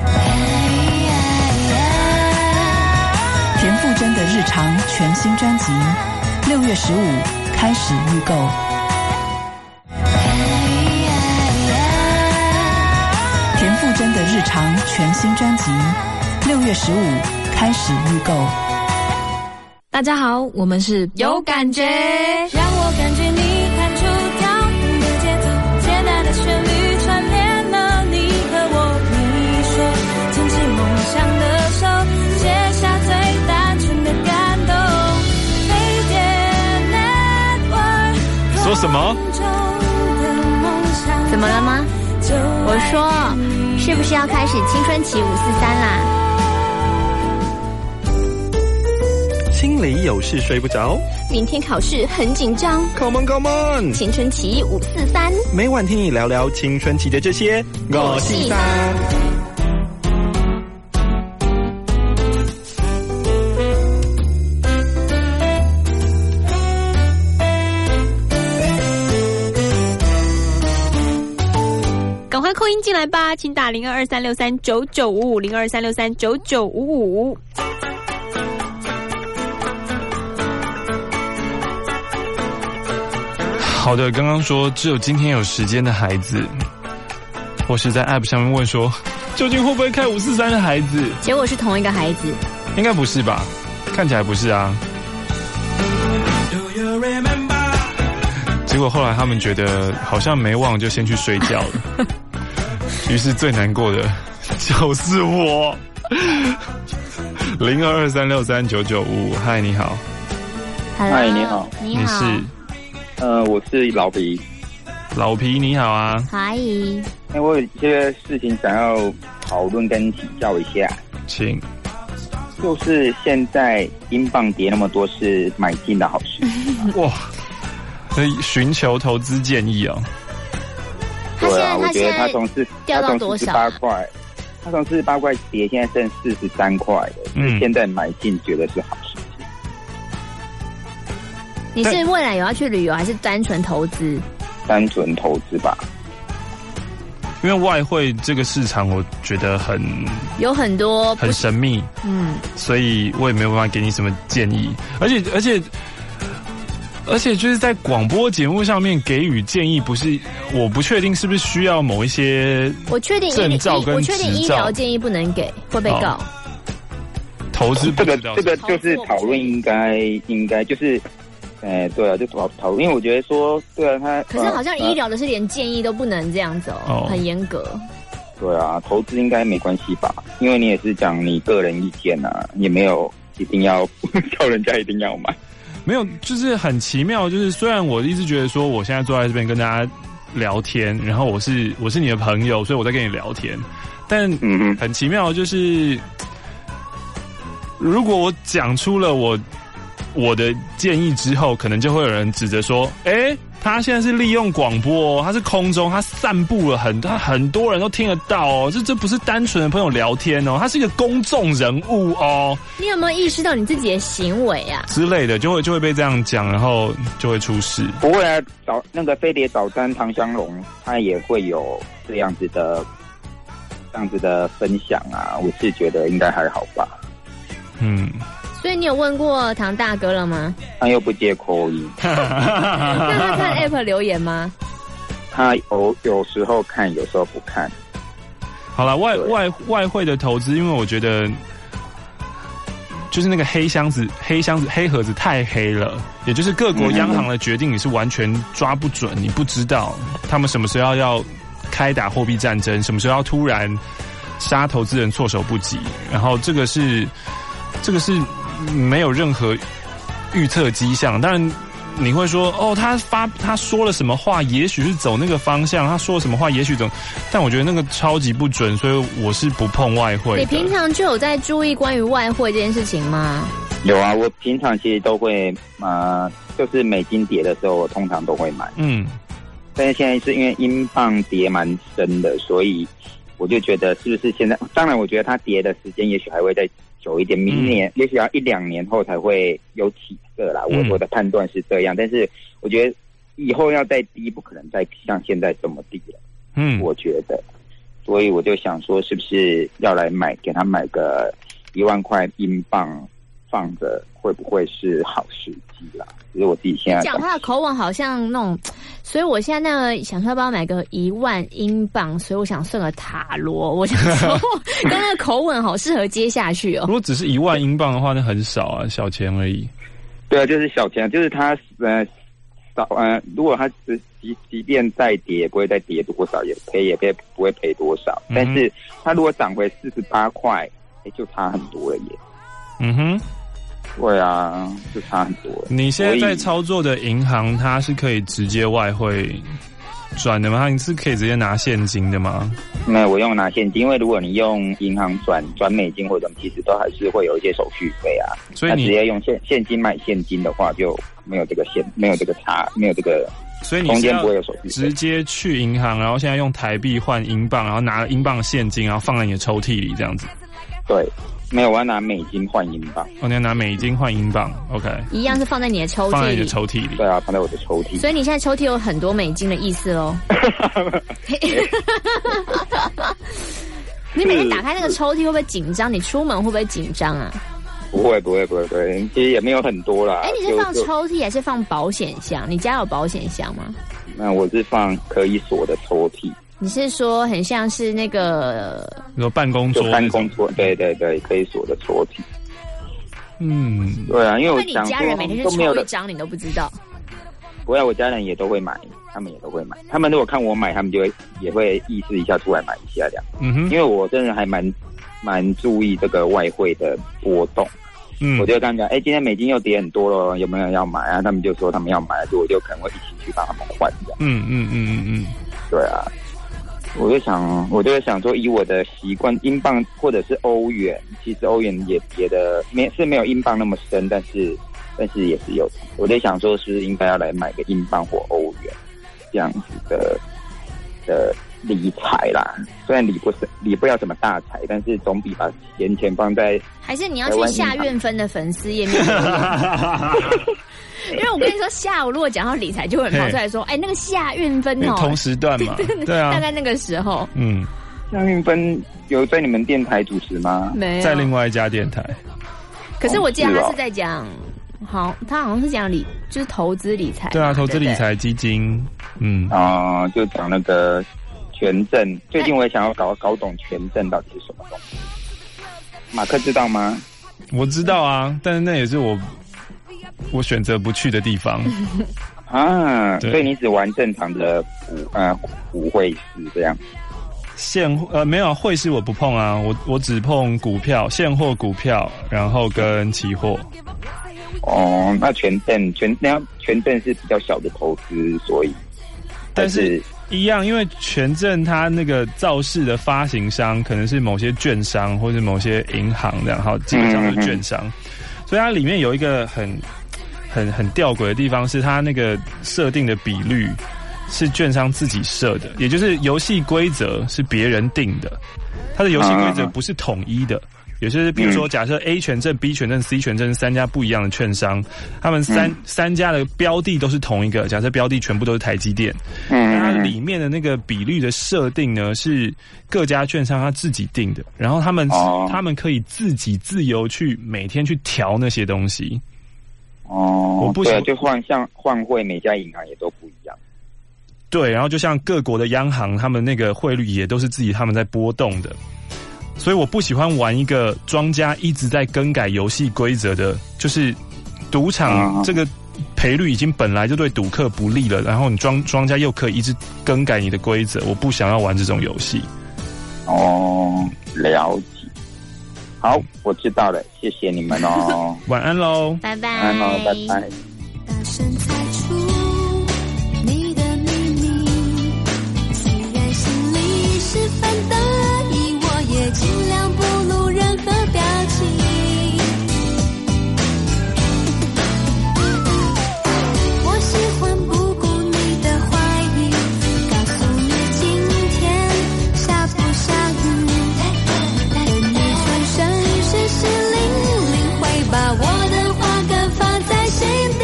田馥甄的日常全新专辑，六月十五开始预购。田馥甄的日常全新专辑，六月十五开始预购。 大家好，我们是有感觉， 让我感觉你看出跳动的节奏，简单的旋律串联了你和我。你说牵起梦想的手，写下最单纯的感动。飞碟 Network， 说什么？ 怎么了吗？我说，是不是要开始青春期五四三啦？ 心里有事睡不着， 明天考试很紧张。 Come on, come on！ 青春期五四三， 每晚听你聊聊青春期的这些我细三。 赶快扣音进来吧，请打零二二三六三九九五五零二三六三九九五五。 好的，刚刚说只有今天有时间的孩子，或是在 App 上面问说，究竟会不会开五四三的孩子？ 结果是同一个孩子， 应该不是吧？看起来不是啊。结果后来他们觉得好像没忘，就先去睡觉了。于是最难过的就是我。零二二三六三九九五五，嗨，你好。 嗨，你好。 你好。 你是？ 呃，我是老皮。 老皮，你好啊。 嗨。 哎，我有一些事情想要讨论跟请教一下。 请。 就是现在英镑跌那么多，是买进的好事。 哇，所以寻求投资建议哦。 对啊，我觉得它从四掉到多少？ 四十八块，它从四十八块跌，现在剩四十三块了。嗯，现在买进觉得是好事情。 你是未来有要去旅游，还是单纯投资？ 单纯投资吧。 因为外汇这个市场，我觉得很有很多很神秘， 嗯， 所以我也没有办法给你什么建议，而且而且而且就是在广播节目上面给予建议，不是我不确定是不是需要某一些我确定证照跟我确定医疗建议不能给，会被告。哦、 投资这个这个就是讨论应该应该就是。哎，对啊，就讨讨论，因为我觉得说，对啊，他可是好像医疗的是连建议都不能这样子哦，哦很严格。 对啊，投资应该没关系吧？因为你也是讲你个人意见啊，也没有一定要叫人家一定要买。 没有，就是很奇妙，就是虽然我一直觉得说我现在坐在这边跟大家聊天，然后我是我是你的朋友，所以我在跟你聊天，但很奇妙就是，如果我讲出了我我的建议之后，可能就会有人指着说，哎，他现在是利用广播哦，他是空中，他散布了很他很多人都听得到哦，这这不是单纯的朋友聊天哦，他是一个公众人物哦。 你有没有意识到你自己的行为啊？ 之类的，就会就会被这样讲，然后就会出事。 不会啊，早那个飞碟早餐唐香龙，他也会有这样子的这样子的分享啊，我是觉得应该还好吧。 嗯。 所以你有问过唐大哥了吗？ 他又不接口音。 那他看 App 留言吗？ 他有有时候看，有时候不看。 好了，外外外汇的投资，因为我觉得就是那个黑箱子、黑箱子、黑盒子太黑了，也就是各国央行的决定你是完全抓不准，你不知道他们什么时候要开打货币战争，什么时候要突然杀投资人措手不及，然后这个是这个是。没有任何预测迹象，当然你会说哦，他发他说了什么话，也许是走那个方向，他说了什么话，也许走，但我觉得那个超级不准，所以我是不碰外汇的。 你平常就有在注意关于外汇这件事情吗？ 有啊，我平常其实都会呃，就是美金跌的时候，我通常都会买。嗯，但是现在是因为英镑跌蛮深的，所以我就觉得是不是现在？当然，我觉得它跌的时间也许还会再久一点，明年、嗯、也许要一两年后才会有起色啦。嗯、我我的判断是这样，但是我觉得以后要再低，不可能再像现在这么低了。嗯，我觉得，所以我就想说，是不是要来买，给他买个一万块英镑放着，会不会是好时机啦？其实我自己现在讲话的口吻好像那种，所以我现在那个想说要不要买个一万英镑，所以我想算个塔罗。我想说，刚刚那个口吻好适合接下去哦。 如果只是一万英镑的话，那很少啊，小钱而已。 对啊，就是小钱，就是它呃少呃，如果它即即便再跌，也不会再跌多少，也赔也赔不会赔多少。嗯、但是它如果涨回四十八块，哎，就差很多了耶。嗯哼。对啊，就差很多。 你现在在操作的银行，它是可以直接外汇转的吗？你是可以直接拿现金的吗？ 没有，我用拿现金，因为如果你用银行转转美金或者其实都还是会有一些手续费啊。所以你直接用现现金买现金的话，就没有这个现没有这个差，没有这个。 所以你中间不会有手续费，直接去银行，然后现在用台币换英镑，然后拿英镑现金，然后放在你的抽屉里，这样子。 对。没有，我要拿美金换英镑。 哦，你要拿美金换英镑 ，OK。 一样是放在你的抽屉里， 放在你的抽屉里。 对啊，放在我的抽屉。 所以你现在抽屉有很多美金的意思喽。你每天打开那个抽屉会不会紧张？你出门会不会紧张啊？ 不会，不会，不会，不会。其实也没有很多啦。 哎，你是放抽屉还是放保险箱？你家有保险箱吗？ 那我是放可以锁的抽屉。 你是说很像是那个， 你说办公桌？ 办公桌，对对对，可以锁的抽屉。嗯，对啊，因为我想说，你家人每天是抽一张，你都不知道。 不会，我家人也都会买，他们也都会买。他们如果看我买，他们就会也会意识一下出来买一下这样。嗯哼，因为我真的还蛮蛮注意这个外汇的波动。嗯，我就跟他们讲，哎、欸，今天美金又跌很多了，有没有人要买啊？他们就说他们要买，所以我就可能会一起去帮他们换这样。嗯嗯嗯嗯嗯，对啊。我就想，我就想说，以我的习惯，英镑或者是欧元，其实欧元也跌的没是没有英镑那么深，但是但是也是有。我就想说，是应该要来买个英镑或欧元这样子的的理财啦。虽然理不是理不了什么大财，但是总比把闲钱放在还是你要去夏运分的粉丝页面。因为我跟你说，下午如果讲到理财，就会跑出来说：“哎、欸，那个夏运分哦， 同时段嘛，对啊， 大概那个时候， 嗯，夏运分有在你们电台主持吗？ 没有， 在另外一家电台。 可是我记得他是在讲，好，他好像是讲理，就是投资理财， 对啊，投资理财基金，嗯， 啊、呃，就讲那个权证。最近我也想要搞搞懂权证到底是什么东西。马克知道吗？ 我知道啊，但是那也是我。我选择不去的地方啊，所以你只玩正常的股呃股汇市这样。 现呃没有汇市我不碰啊，我我只碰股票、现货股票，然后跟期货。 哦，那权证权那权证是比较小的投资，所以但是一样，因为权证它那个造市的发行商可能是某些券商或者某些银行这样，然后基本上是券商，嗯、所以它里面有一个很很很吊诡的地方，是它那个设定的比率是券商自己设的，也就是游戏规则是别人定的，它的游戏规则不是统一的。也就是比如说假设 A 权证 B 权证 C 权证三家不一样的券商，他们三、嗯、三家的标的都是同一个，假设标的全部都是台积电，嗯，它里面的那个比率的设定呢是各家券商他自己定的，然后他们、哦、他们可以自己自由去每天去调那些东西。 哦，我不想就换像换汇，每家银行也都不一样。 对，然后就像各国的央行，他们那个汇率也都是自己他们在波动的。所以我不喜欢玩一个庄家一直在更改游戏规则的，就是赌场这个赔率已经本来就对赌客不利了，然后你庄庄家又可以一直更改你的规则，我不想要玩这种游戏。 哦，了解。好，我知道了，谢谢你们哦。 晚安喽， 拜拜。 晚安喽，拜拜。 大声猜出你的秘密，虽然心里十分得意，我也尽量不露任何表情。我喜欢不顾你的怀疑，告诉你今天下不下雨，等你转身时湿淋淋，会把我的话更放在心底。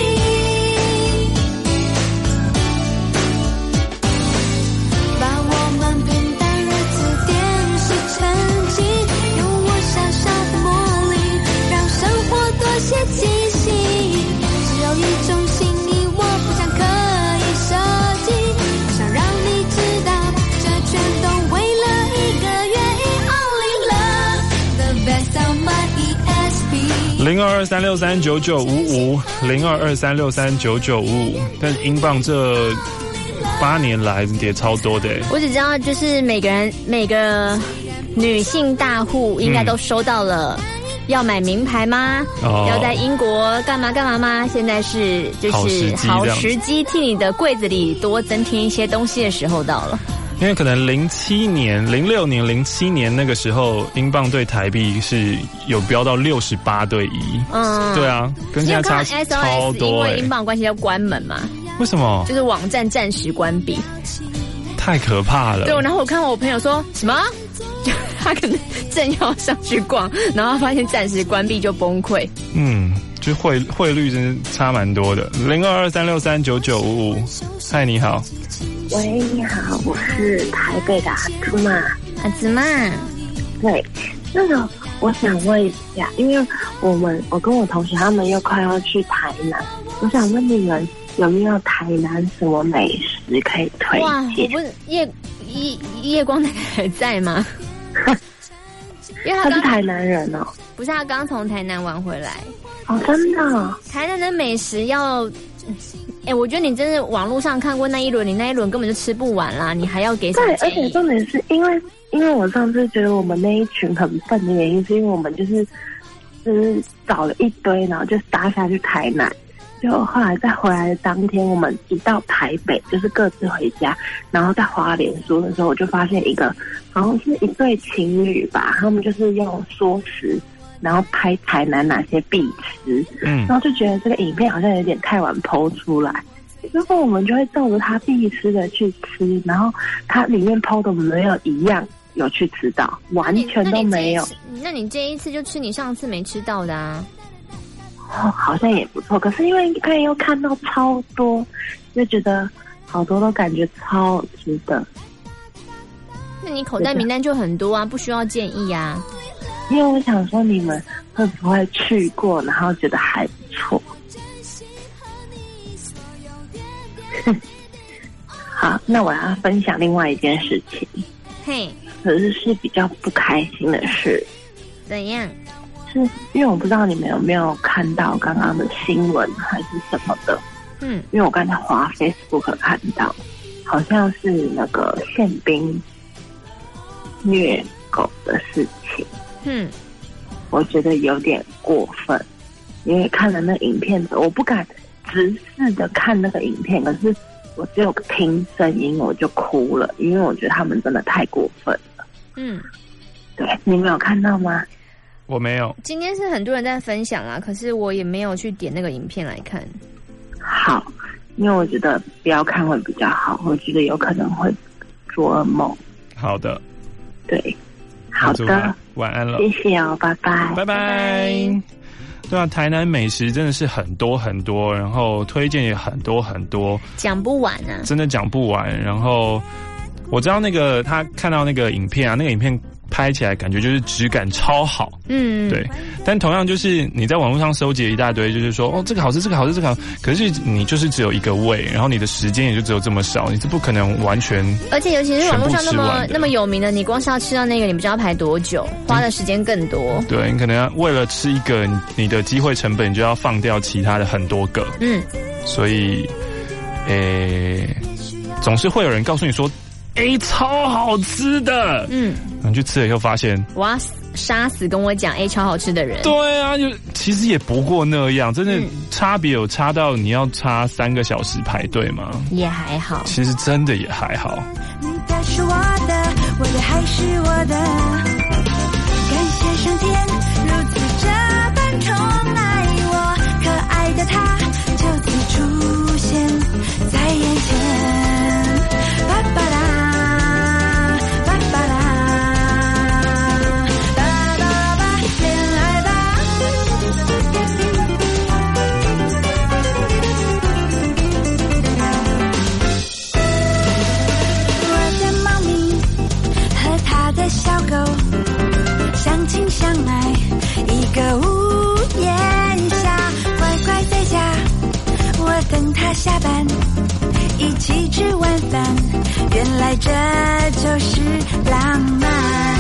把我们平淡日子点石成金，用我小小的魔力让生活多些惊喜。只有一种心意我不想刻意设计，我想让你知道这全都为了一个愿意 Only love the best of my E S P。 零二二三六三九九五五零二二三六三九九五五，但是英镑这八年来跌超多的。 我只知道就是每个人每个女性大户应该都收到了要买名牌吗、哦、要在英国干嘛干嘛吗？现在是就是好时机替你的柜子里多增添一些东西的时候到了。 因为可能零七年零六年零七年那个时候英镑对台币是有飙到六十八对一。嗯，对啊，跟现在差超多、欸、 因为英镑关系要关门嘛。 为什么？ 就是网站暂时关闭。 太可怕了。 对，然后我看我朋友说什么，他可能正要上去逛，然后发现暂时关闭就崩溃。 嗯，就汇汇率真是差蛮多的。零二二三六三九九五五，嗨，你好。 喂，你好，我是台北的阿芝麻。 阿芝麻， 对，那个我想问一下，因为我们我跟我同学他们又快要去台南，我想问你们有没有台南什么美食可以推荐？哇，我不是夜夜夜光奶奶还在吗？因为他, 他是台南人哦。 不是，他刚从台南玩回来。 哦，真的、哦？ 台南的美食要。哎、欸，我觉得你真的网络上看过那一轮，你那一轮根本就吃不完啦，你还要给什么建议？ 对，而且重点是因为，因为我上次觉得我们那一群很笨的原因，是因为我们就是就是找了一堆，然后就杀下去台南，就后来再回来的当天，我们一到台北，就是各自回家，然后在滑脸书的时候，我就发现一个好像是一对情侣吧，他们就是用缩时。然后拍台南哪些必吃，嗯，然后就觉得这个影片好像有点太晚 po 出来，然后我们就会照着他必吃的去吃，然后它里面 po 的没有一样有去吃到，完全都没有。 那你, 那你这一次就吃你上次没吃到的啊？ 哦，好像也不错，可是因为刚才又看到超多，就觉得好多都感觉超好吃的。 那你口袋名单就很多啊，不需要建议啊。 因为我想说你们会不会去过，然后觉得还不错。好，那我要分享另外一件事情。 嘿， 可是是比较不开心的事。 怎样？ 是因为我不知道你们有没有看到刚刚的新闻还是什么的。嗯，因为我刚才滑 Facebook 看到，好像是那个宪兵虐狗的事情。 嗯， 我觉得有点过分，因为看了那影片，我不敢直视的看那个影片，可是我只有听声音我就哭了，因为我觉得他们真的太过分了。 嗯， 对，你没有看到吗？ 我没有。 今天是很多人在分享啦，可是我也没有去点那个影片来看。 好，因为我觉得不要看会比较好，我觉得有可能会做噩梦。 好的， 对，好的， 晚安了， 谢谢哦，拜拜， 拜拜。对啊，台南美食真的是很多很多，然后推荐也很多很多， 讲不完啊， 真的讲不完。然后我知道那个他看到那个影片啊，那个影片拍起来感觉就是质感超好， 嗯， 对。但同样就是你在网络上收集了一大堆，就是说哦这个好吃，这个好吃，这个好吃，可是你就是只有一个胃，然后你的时间也就只有这么少，你是不可能完全。 而且尤其是网络上那么那么有名的，你光是要吃到那个，你不知道排多久，花的时间更多。 嗯、对你可能要为了吃一个，你的机会成本就要放掉其他的很多个。 嗯， 所以，诶，总是会有人告诉你说。A 超好吃的， 嗯， 你去吃了以后发现， 我要杀死跟我讲 A 超好吃的人。 对啊，就其实也不过那样，真的差别有差到你要差三个小时排队吗？ 也还好， 其实真的也还好。 你的是我的，我的还是我的，感谢上天如此这般宠爱我，可爱的他就此出现在眼前，巴巴拉。小狗相亲相爱，一个屋檐下，乖乖在家，我等他下班，一起吃晚饭，原来这就是浪漫。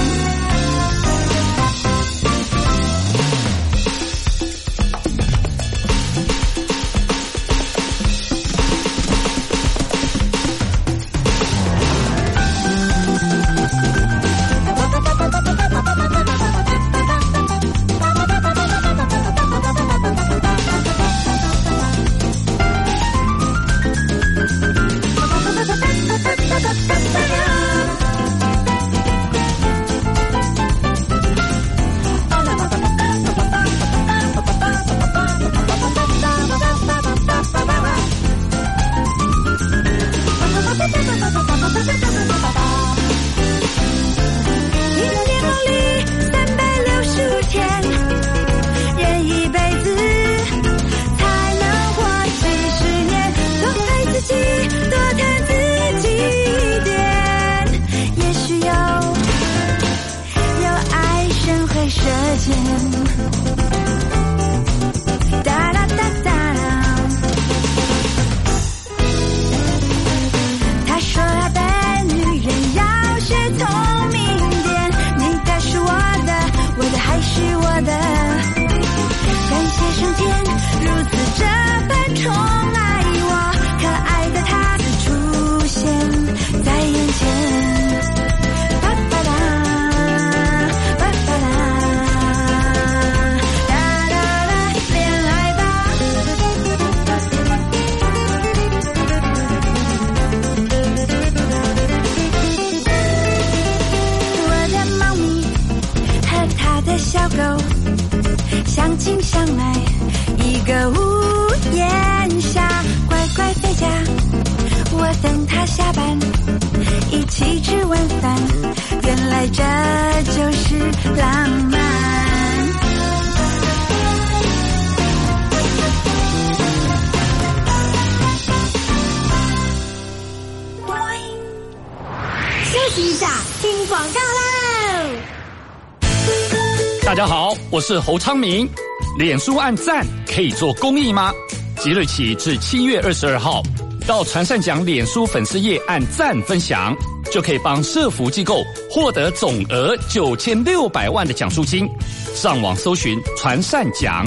大家好，我是侯昌明。脸书按赞可以做公益吗？即日起至七月二十二号，到传善奖脸书粉丝页按赞分享，就可以帮社福机构获得总额九千六百万的奖助金。上网搜寻传善奖。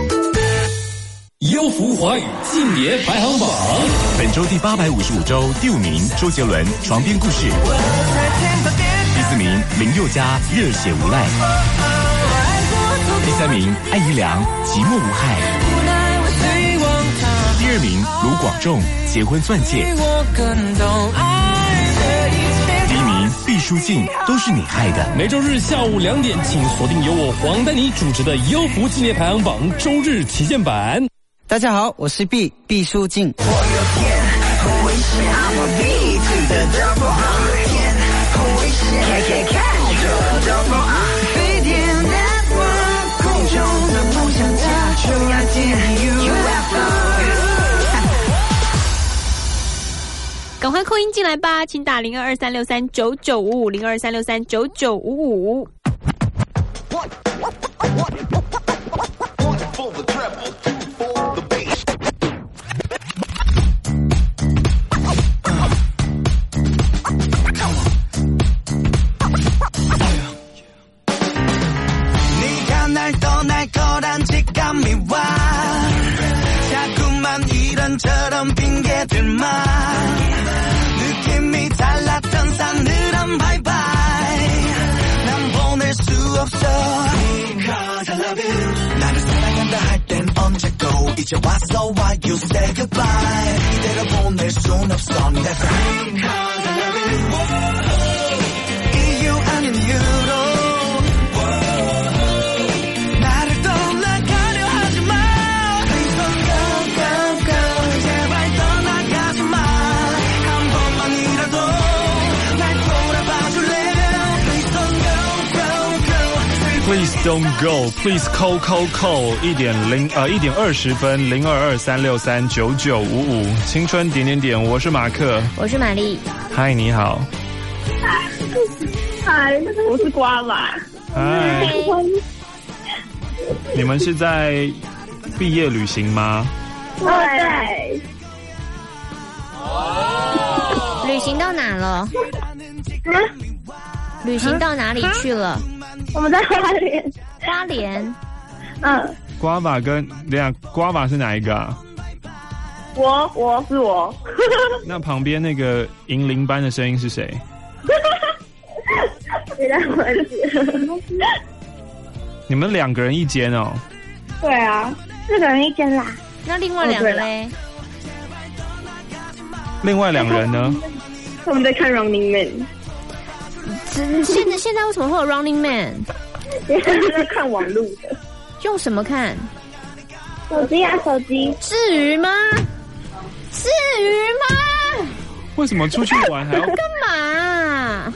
优福华语近年排行榜，本周第八百五十五周第五名周杰伦《床边故事》，第四名林宥嘉热血无赖。第三名艾怡良寂寞无害。第二名卢广仲结婚钻戒。第一名毕书尽都是你害的。 每周日下午两点，请锁定由我黄丹妮主持的优福纪念排行榜周日旗舰版。 大家好，我是毕毕书尽。 赶快扣音进来吧，请打零二二三六三九九五五零二三六三九九五五。 처럼 핑계들만 느낌이 달랐던 싸늘한 바이바이 난 보낼 수 없어 Because I love you 나를 사랑한다 할 땐 언제고 이제 왔어 why you say goodbye 이대로 보낼 순 없어 never Because I love you 이유 아닌 이유로 Please don't go. Please call call call. 一点零呃一点二十分零二二三六三九九五五。青春点点点，我是马克， 我是玛丽。 嗨，你好。 嗨，我是瓜娃。 嗨。你们是在毕业旅行吗？ 对。 旅行到哪了？ 嗯？ 旅行到哪里去了？ 我们在花莲。 花莲。 嗯。 瓜娃跟等下瓜娃是哪一个啊？ 我我是我。 那旁边那个银铃般的声音是谁？ 别在玩事。 你们两个人一间哦？ 对啊，四个人一间啦。 那另外两个嘞？ 另外两人呢？ 他们在看 Running Man。 现在现在为什么会有 Running Man？ 因为在看网路的。 用什么看？ 手机啊，手机。 至于吗？至于吗？ 为什么出去玩还要干嘛？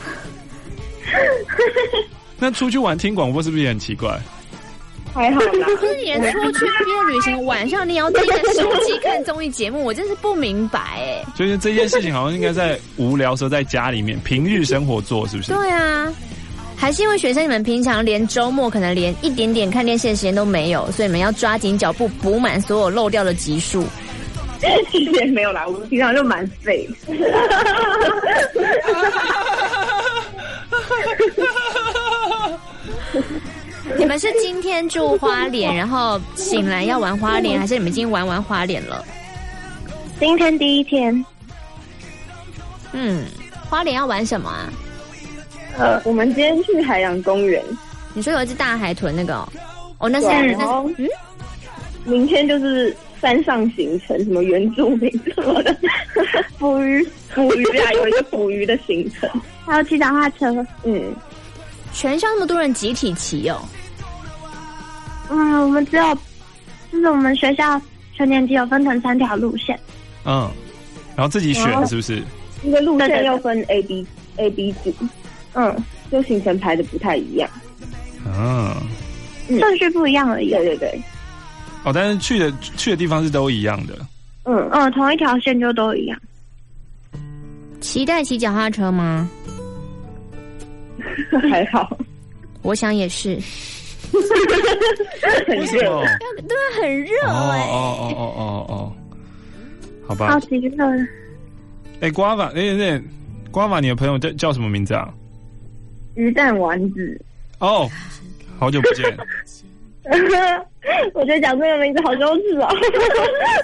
那出去玩听广播是不是也很奇怪？ 还好啦。 就是连出去毕业旅行晚上你要盯着手机看综艺节目，我真是不明白哎。 就是这件事情好像应该在无聊时候在家里面平日生活做，是不是？ 对啊，还是因为学生你们平常连周末可能连一点点看电视的时间都没有，所以你们要抓紧脚步补满所有漏掉的集数。 其实也没有啦，我们平常就蛮废。 你们是今天住花莲，然后醒来要玩花莲，还是你们已经玩完花莲了？ 今天第一天。 嗯，花莲要玩什么啊？ 呃，我们今天去海洋公园。 你说有一只大海豚那个哦？哦，那是然后嗯，明天就是山上行程，什么原住民什么的，捕鱼捕鱼啊，有一个捕鱼的行程，还有骑脚踏车。嗯， 全校那么多人集体骑哦。 嗯，我们只有，就是我们学校全年级有分成三条路线。 嗯，然后自己选是不是？ 一个路线又分 A B A B 组，嗯，就行程排的不太一样。 啊， 顺序不一样而已。对对对。 哦，但是去的去的地方是都一样的。 嗯嗯，同一条线就都一样。 期待骑脚踏车吗？ 还好， 我想也是。 很热， 对啊，很热哎、欸。 哦哦哦哦哦，好吧。 超级热。 哎，瓜娃，哎那瓜娃，你的朋友叫叫什么名字啊？ 鱼蛋丸子。 哦，好久不见。 我觉得讲这个名字好羞耻哦。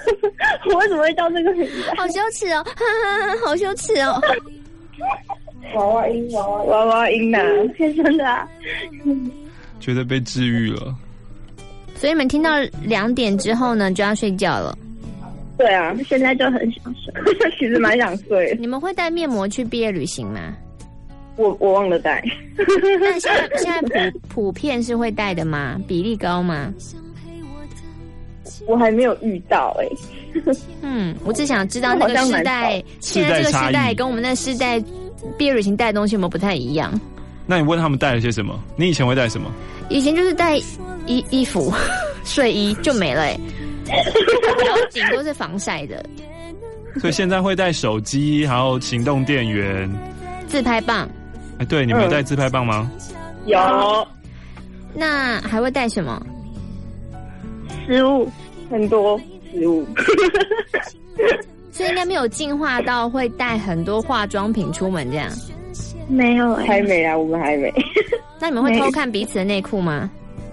我为什么会叫这个名字？ 好羞耻哦，好羞耻哦。 娃娃音，娃娃娃娃音呐、啊，天生的啊。 觉得被治愈了。 所以你们听到两点之后呢，就要睡觉了。 对啊，现在就很想睡，其实蛮想睡。 你们会带面膜去毕业旅行吗？ 我我忘了带。 那现在现在普普遍是会带的吗？比例高吗？ 我还没有遇到哎、 欸。嗯，我只想知道那个世代，现在这个世代跟我们那世代毕业旅行带的东西有没有不太一样？ 那你问他们带了些什么？你以前会带什么？ 以前就是带衣衣服、睡衣就没了哎、欸，然后顶多是防晒的。 所以现在会带手机，还有行动电源、 自拍棒。 哎，对，你们有带自拍棒吗？ 嗯、有。 那还会带什么？ 食物，很多食物。 所以应该没有进化到会带很多化妆品出门这样。 没有、欸，还没啊，我们还没。 那你们会偷看彼此的内裤吗？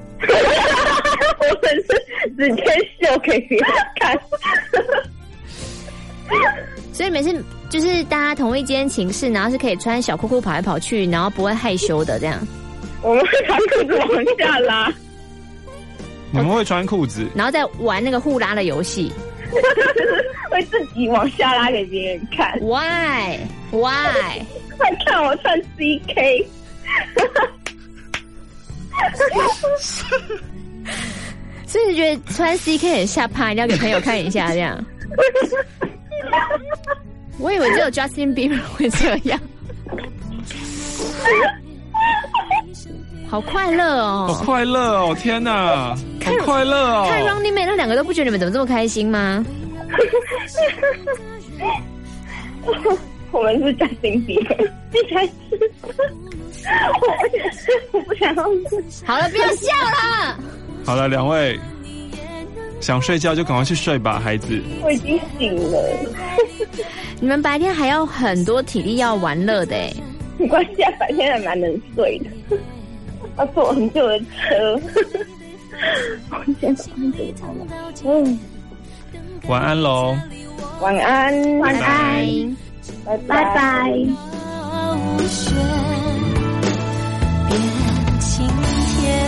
我们是直接秀给别人看。 所以每次就是大家同一间寝室，然后是可以穿小裤裤跑来跑去，然后不会害羞的这样。 我们会穿裤子往下拉。 你们会穿裤子， 然后再玩那个互拉的游戏。 会自己往下拉给别人看。 Why? Why? 快看我穿 C K。 所以你觉得穿 C K 很下趴，一定要给朋友看一下这样？我以为只有 Justin Bieber 会这样。好快乐哦！ 好快乐哦！天哪，好快乐哦！ 看 Running Man 那两个都不觉得你们怎么这么开心吗？ 我们是 Justin Bieber， 一开始我不想要。 好了，不要笑了。 好了，两位想睡觉就赶快去睡吧，孩子。 我已经醒了。 你们白天还要很多体力要玩乐的哎。 没关系啊，白天还蛮能睡的。要坐很久的车。我先关这个了。嗯。 晚安喽。 晚安， 晚安， 拜拜。拜拜。 变晴天。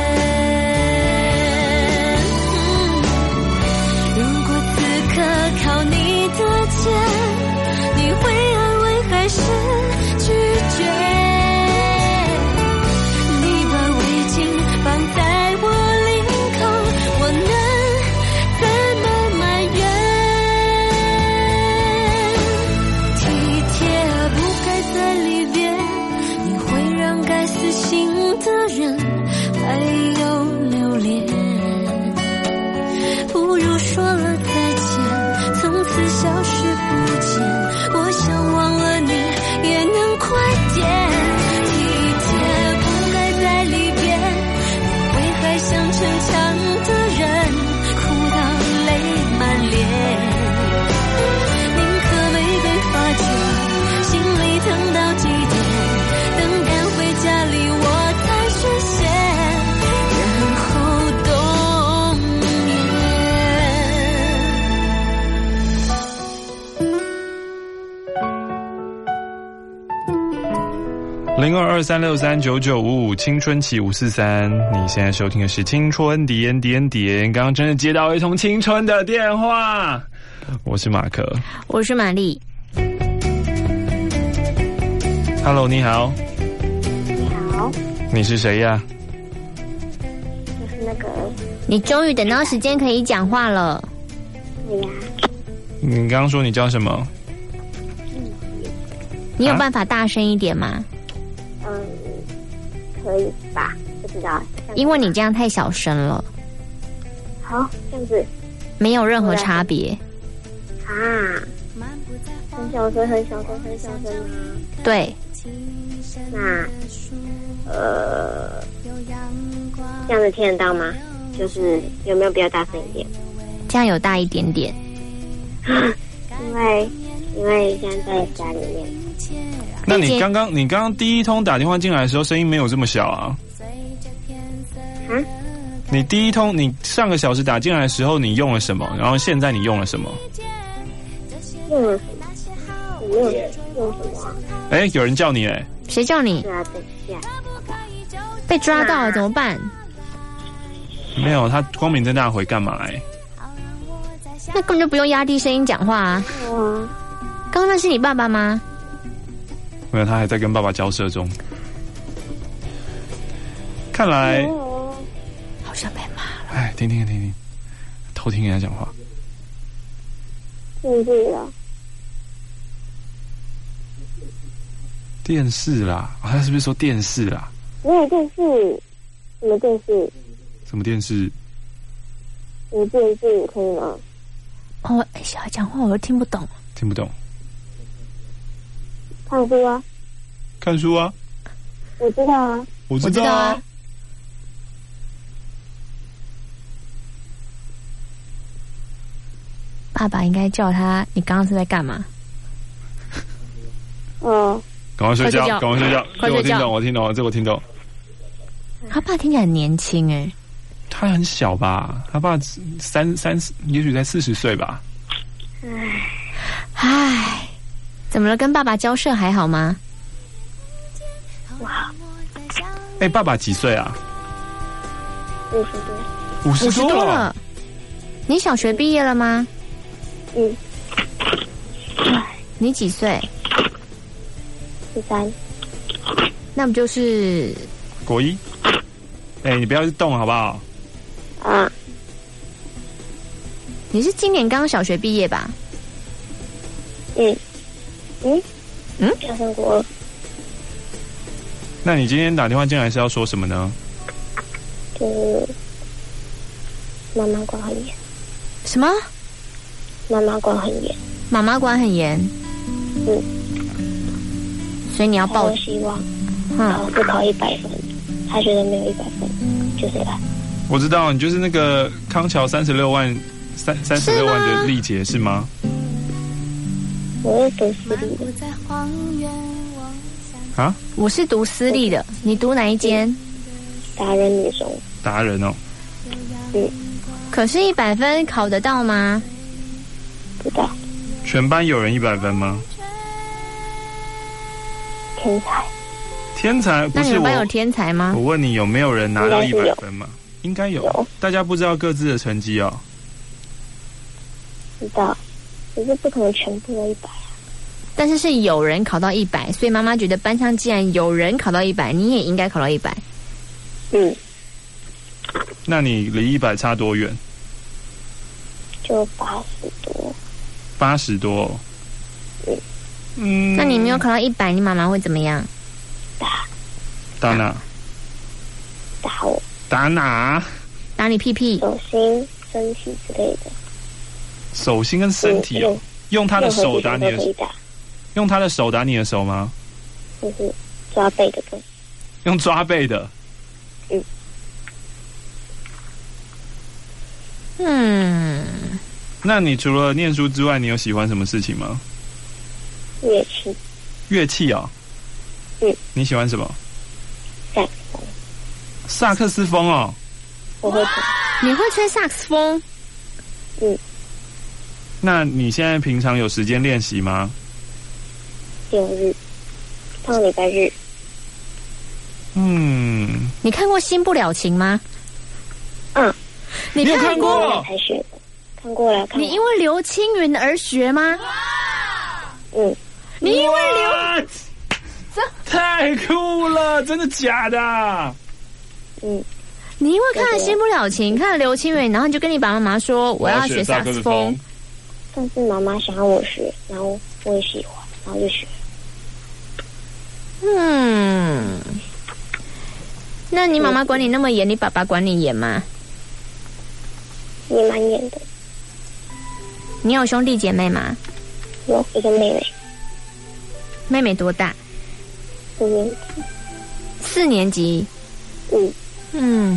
如果此刻靠你的肩，你会安慰还是拒绝？你把围巾绑在我领口，我能怎么埋怨？体贴不该在里边，你会让该死心的人还有留恋。不如说了再见，从此消失不见。我想忘了你也能快点。体贴不该在里边，你会还像逞强的人，哭到泪满脸。宁可没被发觉，心里疼到极点，等赶回家里我才实现，然后冬零二二三六三九九五五青春期五四三，你现在收听的是青春点点点。刚刚真的接到一通青春的电话，我是马克， 我是玛丽。 Hello， 你好。 你好。 你是谁呀？ 就是那个。 你终于等到时间可以讲话了。 对呀。 你刚刚说你叫什么？ 你有办法大声一点吗？ 嗯，可以吧？不知道。 因为你这样太小声了。 好，这样子。 没有任何差别。 啊，很小声，很小声，很小声吗？ 对。 那，呃，这样子听得到吗？就是有没有比较大声一点？ 这样有大一点点。 因为因为现在在家里面。 那你刚刚你刚刚第一通打电话进来的时候，声音没有这么小啊？ 啊？ 你第一通你上个小时打进来的时候，你用了什么？然后现在你用了什么？ 用了什么？ 没有用什么、啊。 哎，有人叫你哎， 谁叫你？ 是啊，等一下， 被抓到了怎么办？ 没有，他光明正大回干嘛哎？ 那根本就不用压低声音讲话啊。 嗯， 刚刚那是你爸爸吗？ 没有，他还在跟爸爸交涉中。看来， 好像被骂了。 哎，听听听听，偷听人家讲话。 电视啊， 电视啦，啊，他是不是说电视啦？ 没有电视，什么电视？ 什么电视？ 有电视可以吗？ 哦，哎，小孩讲话我都听不懂。 听不懂。 看书啊。 看书啊。 我知道啊。 我知道啊。 爸爸应该叫他，你刚刚是在干嘛？ 哦， 赶快睡觉，赶快睡觉。 快睡觉。 这我听懂，我听懂了，这我听懂。 他爸听起来很年轻哎。 他很小吧？他爸三三十，也许才四十岁吧。 唉，唉，怎么了？跟爸爸交涉还好吗？ 哇， 哎，爸爸几岁啊？ 五十多。 五十多了。 你小学毕业了吗？ 嗯。 你几岁？ 十三。 那不就是国一？哎，你不要动好不好？ 啊。 你是今年刚小学毕业吧？ 嗯。嗯嗯， 要上国二。 那你今天打电话进来是要说什么呢？ 就是妈妈管很严。 什么？ 妈妈管很严。 妈妈管很严。 嗯。 所以你要报。 我希望考试考一百分，他觉得没有一百分就是烂。 我知道，你就是那个康桥三十六万三三十六万的丽姐是吗？ 我是读私立的。 啊？ 我是读私立的，你读哪一间？ 达人女中。 达人哦。 嗯。 可是一百分考得到吗？ 不到。 全班有人一百分吗？ 天才。 天才不是我。 那你们班有天才吗？ 我问你有没有人拿到一百分吗？应该有。有。大家不知道各自的成绩哦。 知道，可是不可能全部都一百。 但是是有人考到一百，所以妈妈觉得班上既然有人考到一百，你也应该考到一百。 嗯。 那你离一百差多远？ 就八十多。 八十多。 嗯。 嗯。那你没有考到一百，你妈妈会怎么样？ 打。 打哪？ 打我。 打哪？ 打你屁屁、 手心、身体之类的。 手心跟身体哦。用他的手打你的手，用他的手打你的手吗？ 就是抓背的更。 用抓背的。 嗯。 嗯。 那你除了念书之外，你有喜欢什么事情吗？ 乐器。 乐器哦。 嗯。 你喜欢什么？ 萨克斯风。 萨克斯风哦。 我会吹。 你会吹萨克斯风？ 嗯。 那你现在平常有时间练习吗？ 六日，上礼拜日。 嗯。 你看过《新不了情》吗？ 嗯。 你看过？ 才学的。看过了。 你因为刘青云而学吗？ 嗯。 你因为刘…… 这太酷了！真的假的？ 嗯。 你因为看了《新不了情》，看了刘青云，然后你就跟你爸爸妈妈说：“我要学萨克斯风。” 但是妈妈想要我学，然后我也喜欢，然后就学。 嗯，那你妈妈管你那么严，你爸爸管你严吗？ 也蛮严的。 你有兄弟姐妹吗？ 有一个妹妹。 妹妹多大？ 四年级。 四年级。 嗯。 嗯。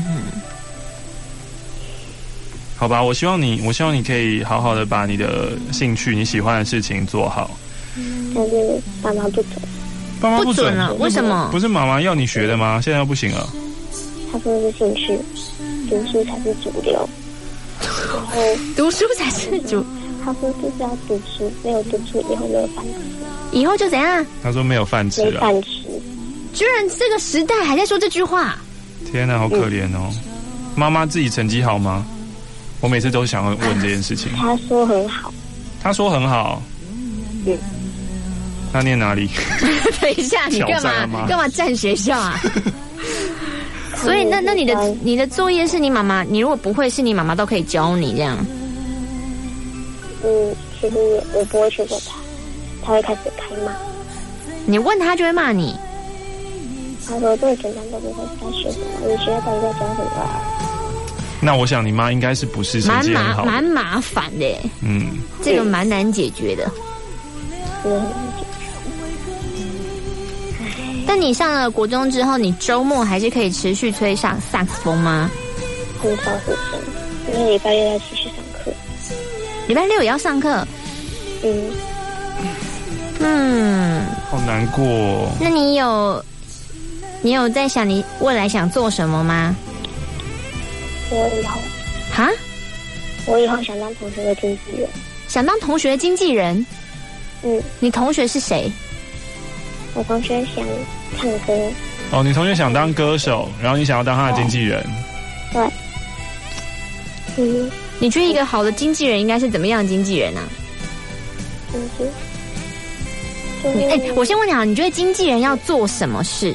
好吧，我希望你，我希望你可以好好的把你的兴趣、你喜欢的事情做好。 但是爸妈不准。 爸妈不准了？为什么？ 不是妈妈要你学的吗？现在不行了。 他说是兴趣，读书才是主流。然后读书才是主。 他说就是要读书，没有读书以后没有饭吃。 以后就怎样？ 他说没有饭吃了。 没饭吃。 居然这个时代还在说这句话。 天哪，好可怜哦！妈妈自己成绩好吗？我每次都想要问这件事情。 他说很好。 他说很好。 嗯。 他念哪里？ 等一下，你干嘛干嘛占学校啊？所以那那你的你的作业是你妈妈，你如果不会，是你妈妈都可以教你这样。 嗯，其实我不会去问他，他会开始开骂。 你问他就会骂你。 他说这个简单都不会，在学什么？你学到底在讲什么啊？ 那我想你妈应该是不是成绩很好的？ 蛮麻蛮麻烦的。 嗯， 这个蛮难解决的。 真的很难解决。 但你上了国中之后，你周末还是可以持续吹上萨克斯风吗？ 很少时间，因为礼拜六要继续上课。 礼拜六也要上课？ 嗯。 嗯。 好难过哦。 那你有，你有在想你未来想做什么吗？ 我以后。 哈？ 我以后想当同学的经纪人。 想当同学的经纪人？ 嗯。你同学是谁？ 我同学想唱歌。 哦，你同学想当歌手，然后你想要当他的经纪人。 对。嗯。 你觉得一个好的经纪人应该是怎么样的经纪人啊？ 经纪。哎、 欸，我先问你啊，你觉得经纪人要做什么事？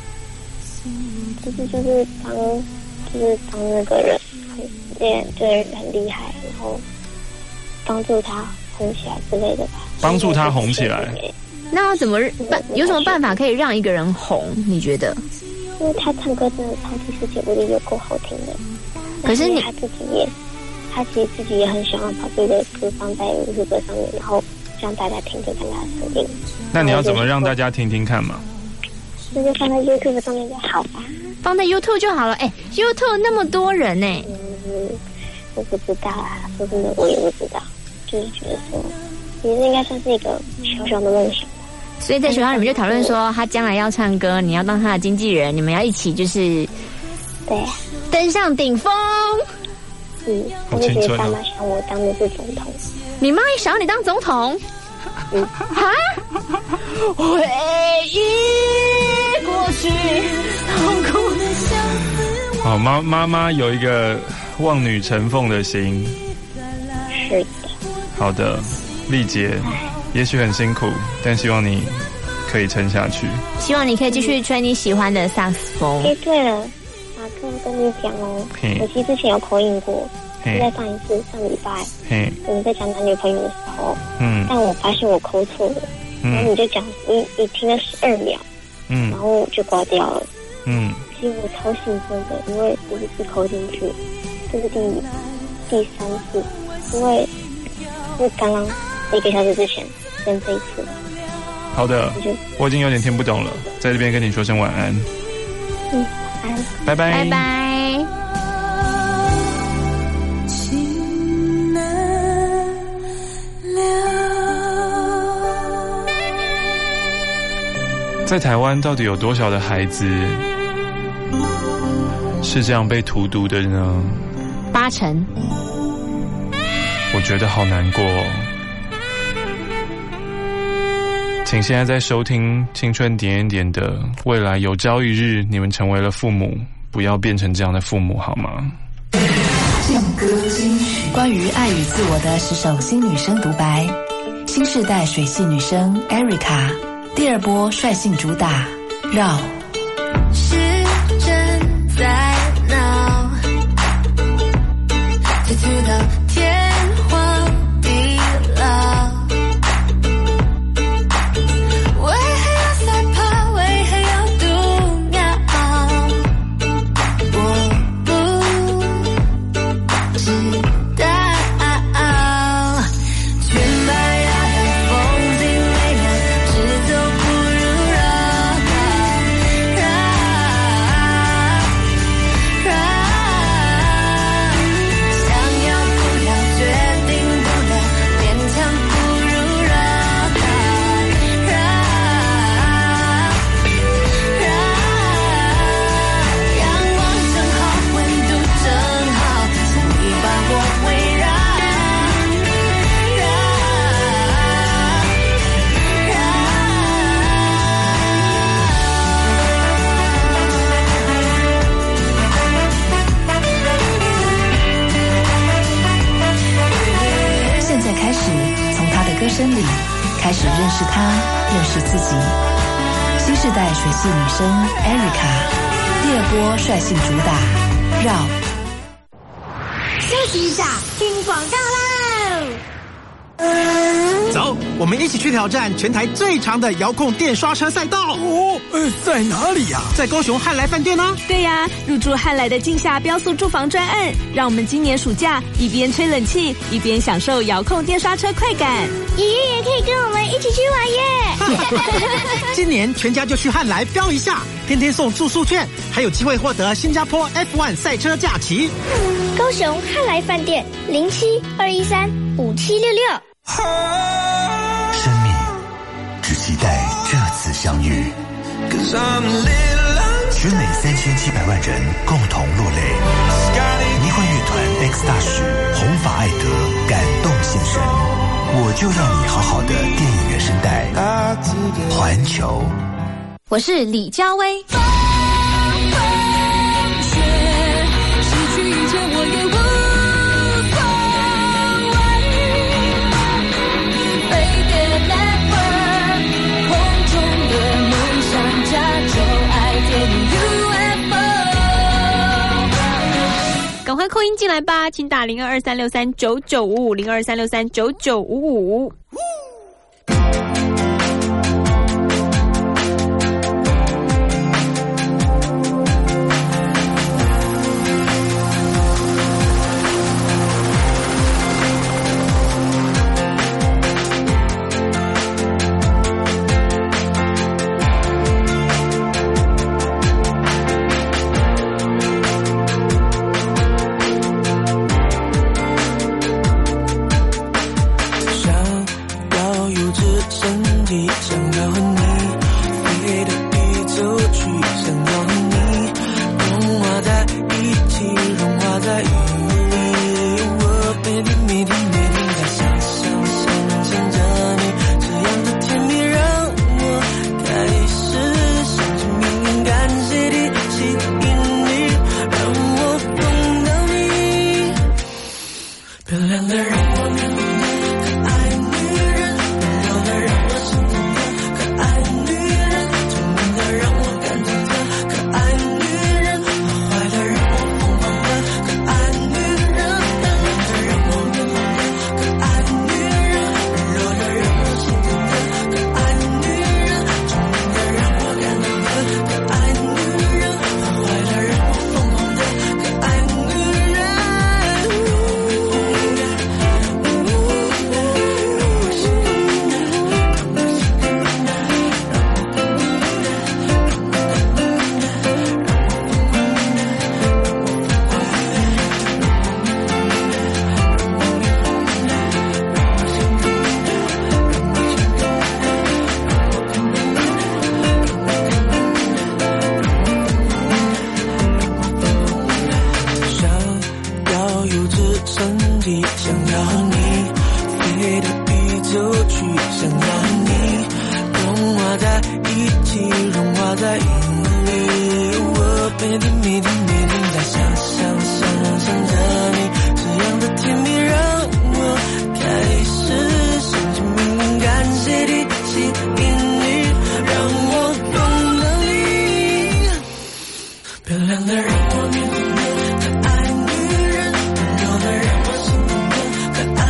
就是就是帮，就是帮那个人很对对人很厉害，然后帮助他红起来之类的吧。 帮助他红起来。 那要怎么办？有什么办法可以让一个人红？你觉得？ 因为他唱歌真的超级世界无敌有够好听的。 可是你他自己也，他其实自己也很想要把自己的歌放在YouTube上面，然后让大家听听看他的声音。 那你要怎么让大家听听看嘛？ 那就放在 YouTube 上面就好吧。 放在 YouTube 就好了。哎、欸、，YouTube 那么多人呢、欸。 嗯，我不知道啊，说真的我也不知道，就是觉得说，其实应该算是一个小小的梦想。 所以在学校里面就讨论说，他将来要唱歌，你要当他的经纪人，你们要一起就是， 对啊， 登上顶峰。 嗯，我就觉得爸妈想我当的是总统， 你妈也想要你当总统？ 嗯， 哈？回忆过去，痛苦的相思。 好，妈妈妈有一个望女成凤的心。 是的。 好的，丽姐。也许很辛苦，但希望你可以撑下去。 希望你可以继续吹你喜欢的萨克斯风。 哎，对了，马克跟你讲哦，我其实之前有口音过，是在上一次上礼拜，我们在讲男女朋友的时候，嗯，但我发现我口错了，嗯、然后你就讲你你听了十二秒，嗯，然后就挂掉了，嗯，其实我超兴奋的，因为第一次口进去，这是第第三次，因为是刚刚一个小时之前。跟这一次， 好的，我已经有点听不懂了，在这边跟你说声晚安。 嗯，晚安， 拜拜， 拜拜。 情难了。 在台湾，到底有多少的孩子是这样被荼毒的呢？ 八成。 我觉得好难过哦。请现在在收听青春点点点的未来有朝一日你们成为了父母，不要变成这样的父母好吗？ 劲歌金曲，关于爱与自我的十首新女生独白，新世代水系女生 Erica 第二波率性主打绕。 时针在闹，追逐到天荒地老。 生里开始认识他，认识自己。新世代水系女生 Erica， 第二波率性主打绕。 休息一下，听广告喽。 走，我们一起去挑战全台最长的遥控电刷车赛道。 哦，呃，在哪里呀？ 在高雄汉来饭店呢。 对呀，入住汉来的镜下标速住房专案，让我们今年暑假一边吹冷气，一边享受遥控电刷车快感。 爷爷也可以跟我们一起去玩耶！今年全家就去汉来飙一下，天天送住宿券，还有机会获得新加坡 F 一 赛车假期。 高雄汉来饭店零七二一三五七六六。 生命只期待这次相遇，全美三千七百万人共同落泪。迷幻乐团 X 大使红发艾德感动现身，我就让你好好的电影原声带。环球， 我是李佳薇。赶快扣音进来吧，请打零二二三六三九九五五零二三六三九九五五。 可爱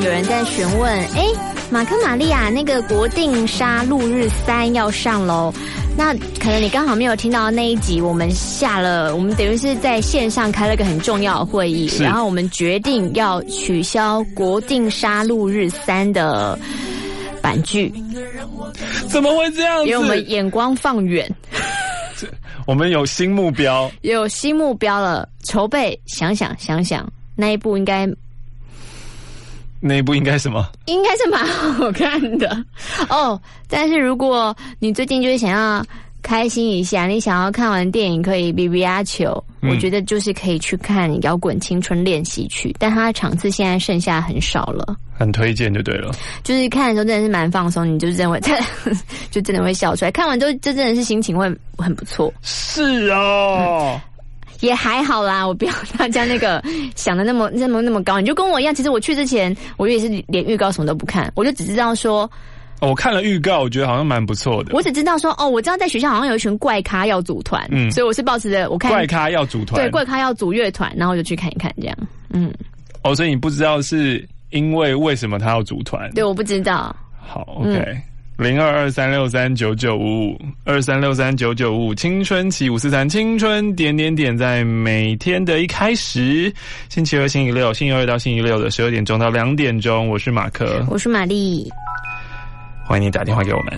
有人在询问，哎，马克玛利亚那个国定杀戮日三要上喽。那可能你刚好没有听到那一集，我们下了，我们等于是在线上开了个很重要的会议，然后我们决定要取消国定杀戮日三的版剧。 怎么会这样子？ 因为我们眼光放远， 我们有新目标， 有新目标了，筹备，想想想想，那一部应该。 那一部应该什么？应该是蛮好看的哦。但是如果你最近就是想要开心一下，你想要看完电影可以比比阿球，嗯、我觉得就是可以去看《摇滚青春练习曲》，但它的场次现在剩下很少了。 很推荐就对了， 就是看的时候真的是蛮放松，你就真的会就真的会笑出来。看完之后，就真的是心情会很不错。 是哦。嗯也还好啦，我不要大家那个想的那么那么那么高。你就跟我一样，其实我去之前，我也是连预告什么都不看，我就只知道说， 哦，我看了预告，我觉得好像蛮不错的。 我只知道说，哦，我知道在学校好像有一群怪咖要组团，嗯，所以我是抱持着我看怪咖要组团， 对，怪咖要组乐团，然后我就去看一看这样，嗯。 哦，所以你不知道是因为为什么他要组团？ 对，我不知道。 好 ，OK。嗯零二二三六三九九五五二三六三九九五五青春期五四三青春点点点，在每天的一开始，星期二、星期六、星期二到星期六的十二点钟到两点钟，我是马克， 我是玛丽， 欢迎你打电话给我们。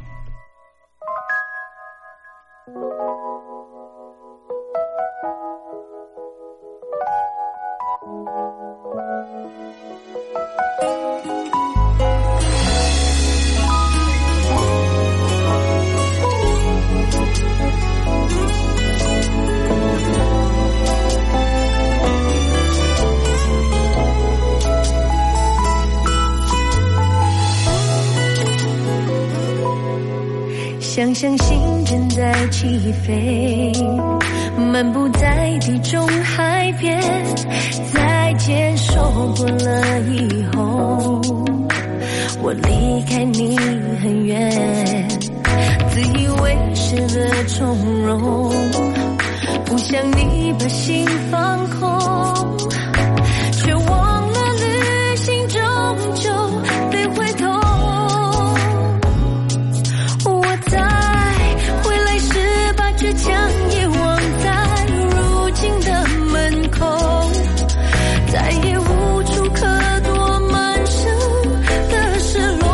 想象心正在起飞，漫步在地中海边，再见说过了以后，我离开你很远，自以为是的从容，不想你把心放空，却忘了旅行终究得回头。在回来时把倔强遗忘在如今的门口，再也无处可躲满身的失落。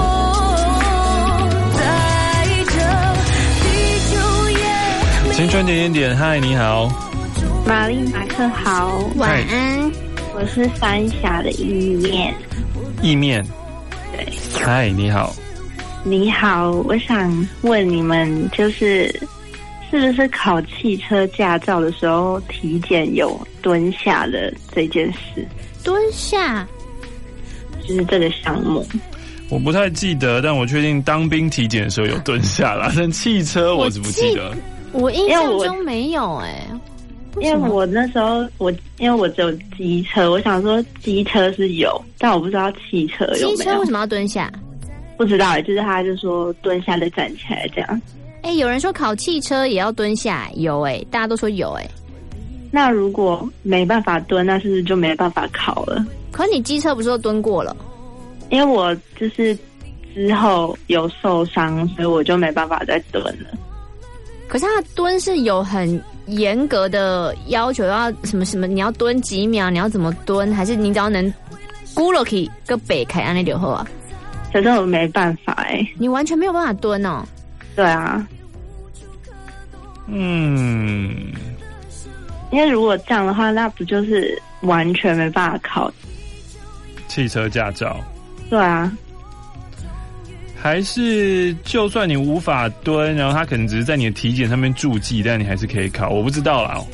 在这地球也青春点点点，嗨，你好， 玛丽马克好， 晚安， 我是三峡的意面， 意面， 对， 嗨，你好。 你好，我想问你们，就是是不是考汽车驾照的时候体检有蹲下的这件事？ 蹲下， 就是这个项目。 我不太记得，但我确定当兵体检的时候有蹲下啦，但汽车我是不记得。 我印象中没有哎、欸， 因为我那时候我因为我只有机车，我想说机车是有，但我不知道汽车有没有。 机车为什么要蹲下？ 不知道，就是他就说蹲下再站起来这样。 哎、欸，有人说考汽车也要蹲下，有哎、欸，大家都说有哎、欸。 那如果没办法蹲，那是不是就没办法考了？ 可你机车不是都蹲过了？ 因为我就是之后有受伤，所以我就没办法再蹲了。 可是他的蹲是有很严格的要求，要什么什么，你要蹲几秒，你要怎么蹲，还是你只要能咕落去个北开安那就好啊？ 可是我没办法哎、欸， 你完全没有办法蹲哦。 对啊， 嗯， 因为如果这样的话，那不就是完全没办法考汽车驾照？ 对啊， 还是就算你无法蹲，然后他可能只是在你的体检上面注记，但你还是可以考，我不知道啦。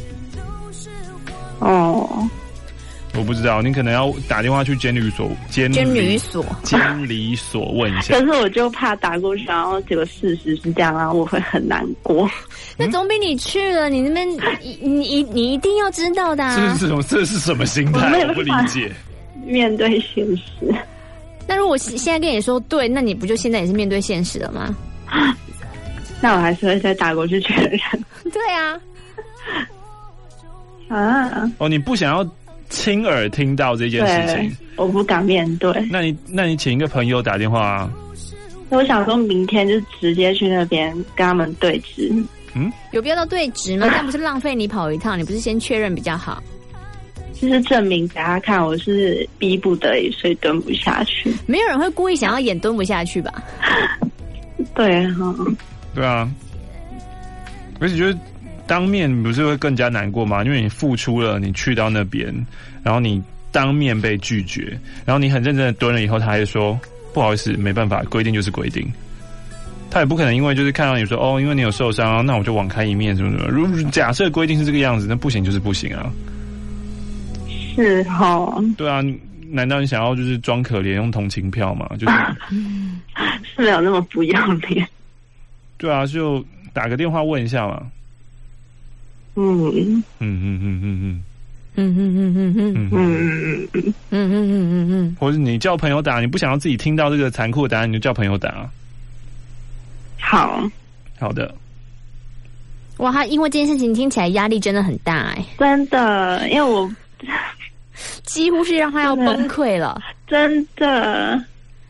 哦。 我不知道，你可能要打电话去监理所、监理所、 监理所问一下。 可是我就怕打过去，然后结果事实是这样啊，我会很难过。 那总比你去了，你那边你你你一定要知道的、啊。 这是什么？这是什么心态？我不理解。 面对现实。 那如果现在跟你说对，那你不就现在也是面对现实了吗？ 那我还是会再打过去确认。 对啊。 啊！ 哦，你不想要亲耳听到这件事情， 我不敢面对。 那你那你请一个朋友打电话啊。 我想说明天就直接去那边跟他们对质。 嗯，有必要到对质吗？但不是浪费你跑一趟，你不是先确认比较好？ 就是证明给他看，我是逼不得已，所以蹲不下去。 没有人会故意想要演蹲不下去吧？ 对哈， 对啊，而且就是当面不是会更加难过吗？因为你付出了，你去到那边，然后你当面被拒绝，然后你很认真的蹲了以后，他还说不好意思，没办法，规定就是规定。他也不可能因为就是看到你说哦，因为你有受伤，那我就网开一面什么什么。如果假设规定是这个样子，那不行就是不行啊。 是哈。 对啊，难道你想要就是装可怜用同情票吗？就是是没有那么不要脸。 对啊，就打个电话问一下嘛。 嗯嗯嗯嗯嗯嗯嗯嗯嗯嗯嗯嗯嗯嗯嗯嗯嗯嗯， 或者你叫朋友打，你不想要自己听到这个残酷的答案，你就叫朋友打。 好好的。 哇，他因为这件事情听起来压力真的很大哎、欸， 真的，因为我几乎是让他要崩溃了， 真的。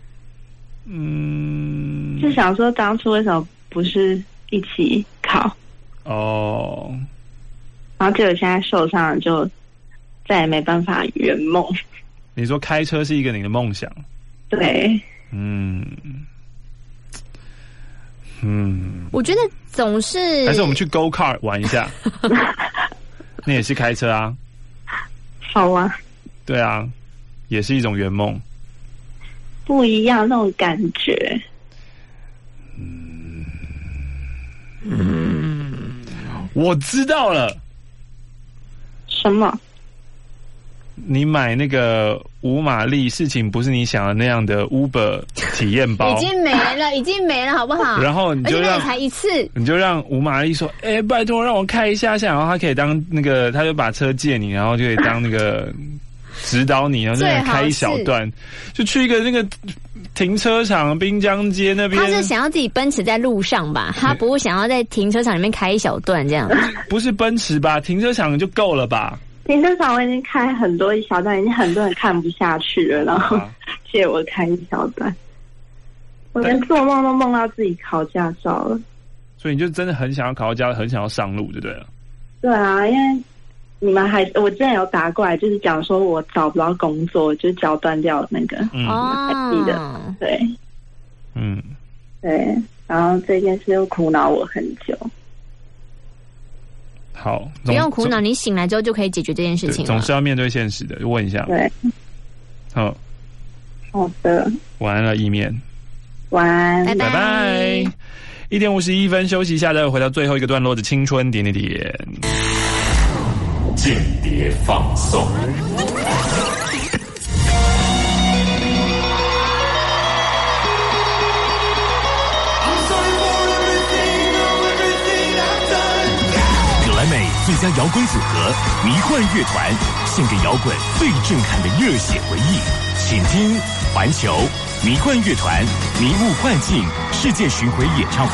嗯， 就想说当初为什么不是一起考？ 哦， 然后结果现在受伤了，就再也没办法圆梦。 你说开车是一个你的梦想？ 对， 嗯。嗯， 我觉得总是还是我们去 Go Kart 玩一下，那也是开车啊。 好啊。 对啊，也是一种圆梦。 不一样那种感觉。 嗯嗯，我知道了。 什么？ 你买那个无马力，事情不是你想的那样的 Uber 体验包， 已经没了，已经没了，好不好？ 然后你就让才一次， 你就让无马力说：“哎、欸，拜托让我开一下下。”然后他可以当那个，他就把车借你，然后就可以当那个指导你，然后再开一小段，就去一个那个停车场滨江街那边。 他是想要自己奔驰在路上吧？他不会想要在停车场里面开一小段这样。 不是奔驰吧？停车场就够了吧？ 停车场我已经开很多一小段，已经很多人看不下去了，然后借我开一小段。我连做梦都梦到自己考驾照了。 所以你就真的很想要考到驾照，很想要上路，就对了。 对啊，因为你们还我之前有打过来，就是讲说我找不到工作，就脚断掉那个， 嗯， 还记得，对， 嗯， 对，然后这件事又苦恼我很久。 好， 不用苦恼，你醒来之后就可以解决这件事情了。 总是要面对现实的，问一下。 对， 好， 好的， 晚安了，意面， 晚安， 拜拜拜。一点五十一分，休息一下，待会回到最后一个段落的青春点点点， 间谍放送。最佳摇滚组合迷幻乐团献给摇滚最震撼的热血回忆，请听环球迷幻乐团迷雾幻境世界巡回演唱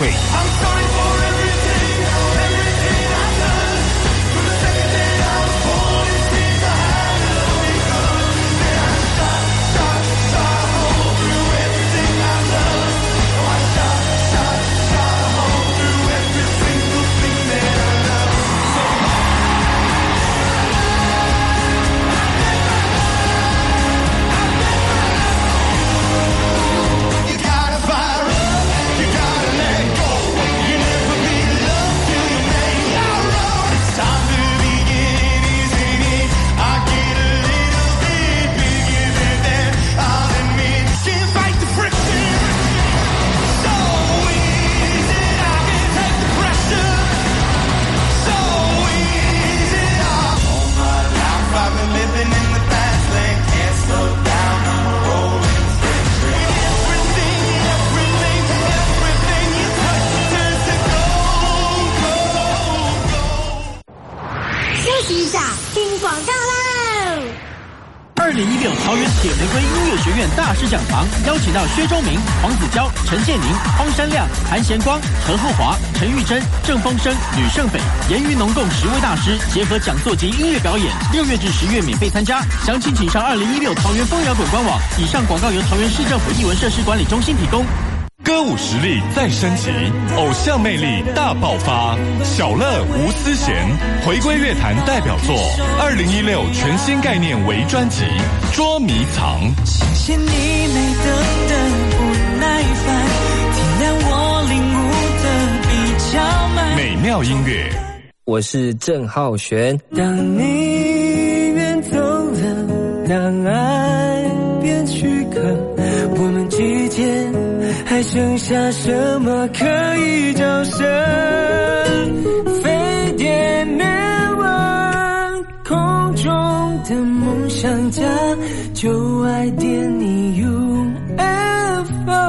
会。You gotta fire up, you gotta let go. 零一六桃园铁玫瑰音乐学院大师讲堂，邀请到薛忠明、黄子佼、陈建宁、荒山亮、韩贤光、何厚华、陈玉珍、郑风生、吕胜北、严于农共十位大师，结合讲座及音乐表演，六月至十月免费参加。详情请上二零一六桃园风摇滚官网。以上广告由桃园市政府艺文设施管理中心提供。 歌舞实力再升级，偶像魅力大爆发，小乐吴思贤回归乐坛代表作，二零一六全新概念为专辑《捉迷藏》。 谢谢你没等的不耐烦，体谅我领悟的比较慢。 美妙音乐， 我是郑浩璇。 当你远走了，当爱变躯壳，我们之间还剩下什么可以交涉？飞碟灭亡，空中的梦想家，就爱点你 U F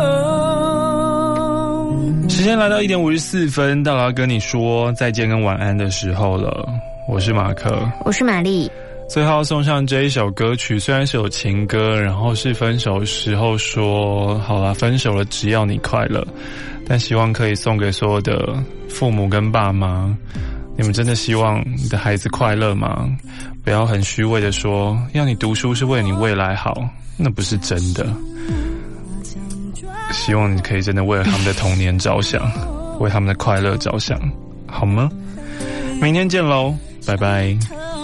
O。 时间来到一点五十四分，到了要跟你说再见跟晚安的时候了。我是马克， 我是玛丽。 最后送上这一首歌曲，虽然是有情歌，然后是分手时候说好啦，分手了只要你快乐，但希望可以送给所有的父母跟爸妈，你们真的希望你的孩子快乐吗？不要很虚伪的说要你读书是为了你未来好，那不是真的。希望你可以真的为了他们的童年着想，为他们的快乐着想，好吗？明天见咯，拜拜。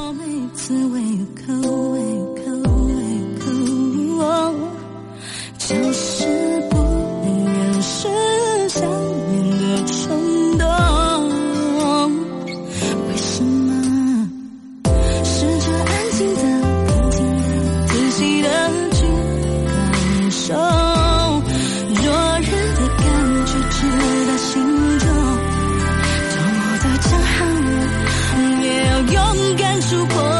就是不忍视想念的冲动，为什么试着安静的、平静的、仔细的去感受灼热的感觉，直达心中，当我的强悍也要勇敢触碰。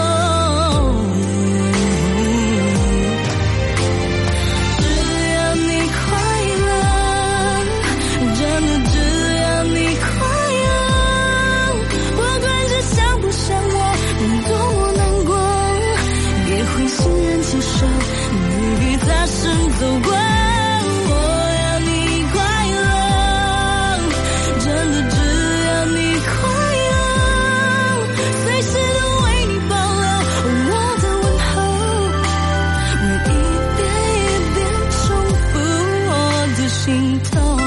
走过，我要你快乐，真的只要你快乐，随时都为你保留我的问候，我一遍一遍重复我的心痛。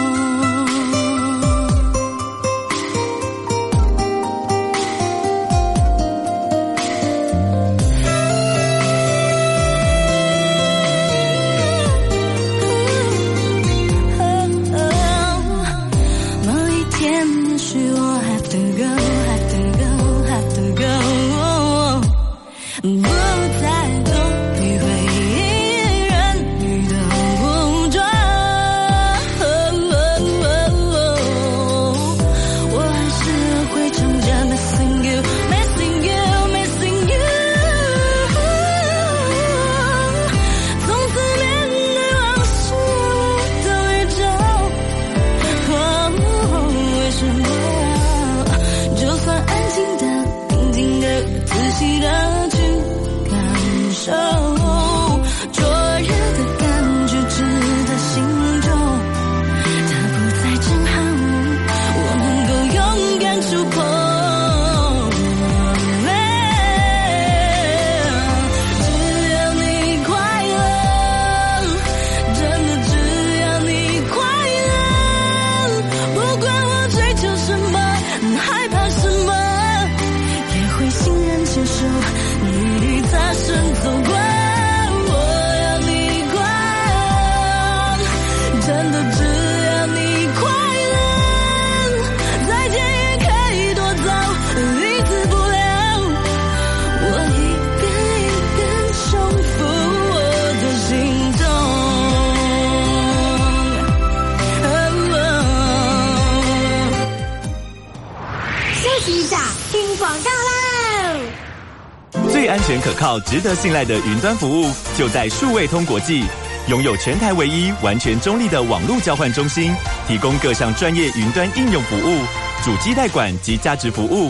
安全可靠、值得信赖的云端服务，就在数位通国际。拥有全台唯一完全中立的网络交换中心，提供各项专业云端应用服务、主机代管及价值服务，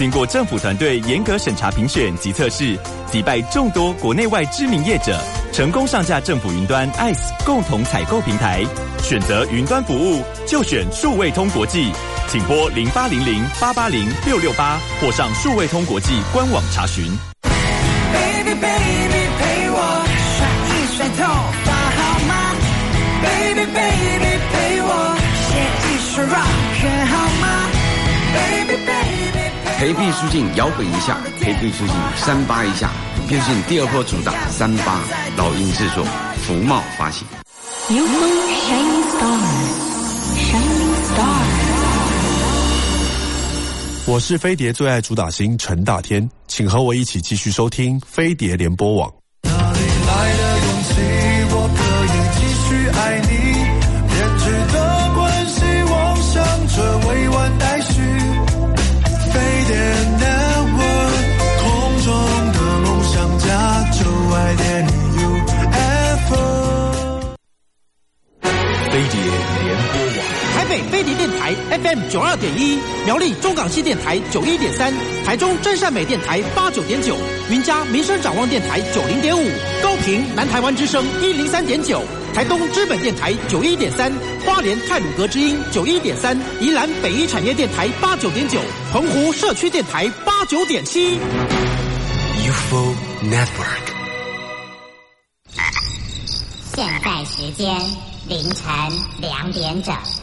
经过政府团队严格审查评选及测试，击败众多国内外知名业者，成功上架政府云端 I C E 共同采购平台。选择云端服务就选数位通国际，请拨零八零零八八零六六八或上数位通国际官网查询。 Baby baby 陪我甩一甩头发好吗 ？Baby baby 陪我写一首 rock 好吗 ？Baby baby 陪毕书尽摇滚一下，陪毕书尽三八一下，毕书尽第二波主打三八，老鹰制作，福茂发行。 You shining star, shining star。 我是飞碟最爱主打星陈大天，请和我一起继续收听飞碟联播网。 哪里来的勇气，我可以继续爱你，编织的关系妄想着未完待续。飞碟 Network 空中的梦想家，就爱点你 U F O。 飞碟联播网， 台北飞碟电台 F M 九二点一，苗栗中港西电台九一点三，台中真善美电台八九点九，云嘉民生展望电台九零点五，高屏南台湾之声一零三点九，台东知本电台九一点三，花莲太鲁阁之音九一点三，宜兰北一产业电台八九点九，澎湖社区电台八九点七。 U F O Network。 现在时间凌晨两点整。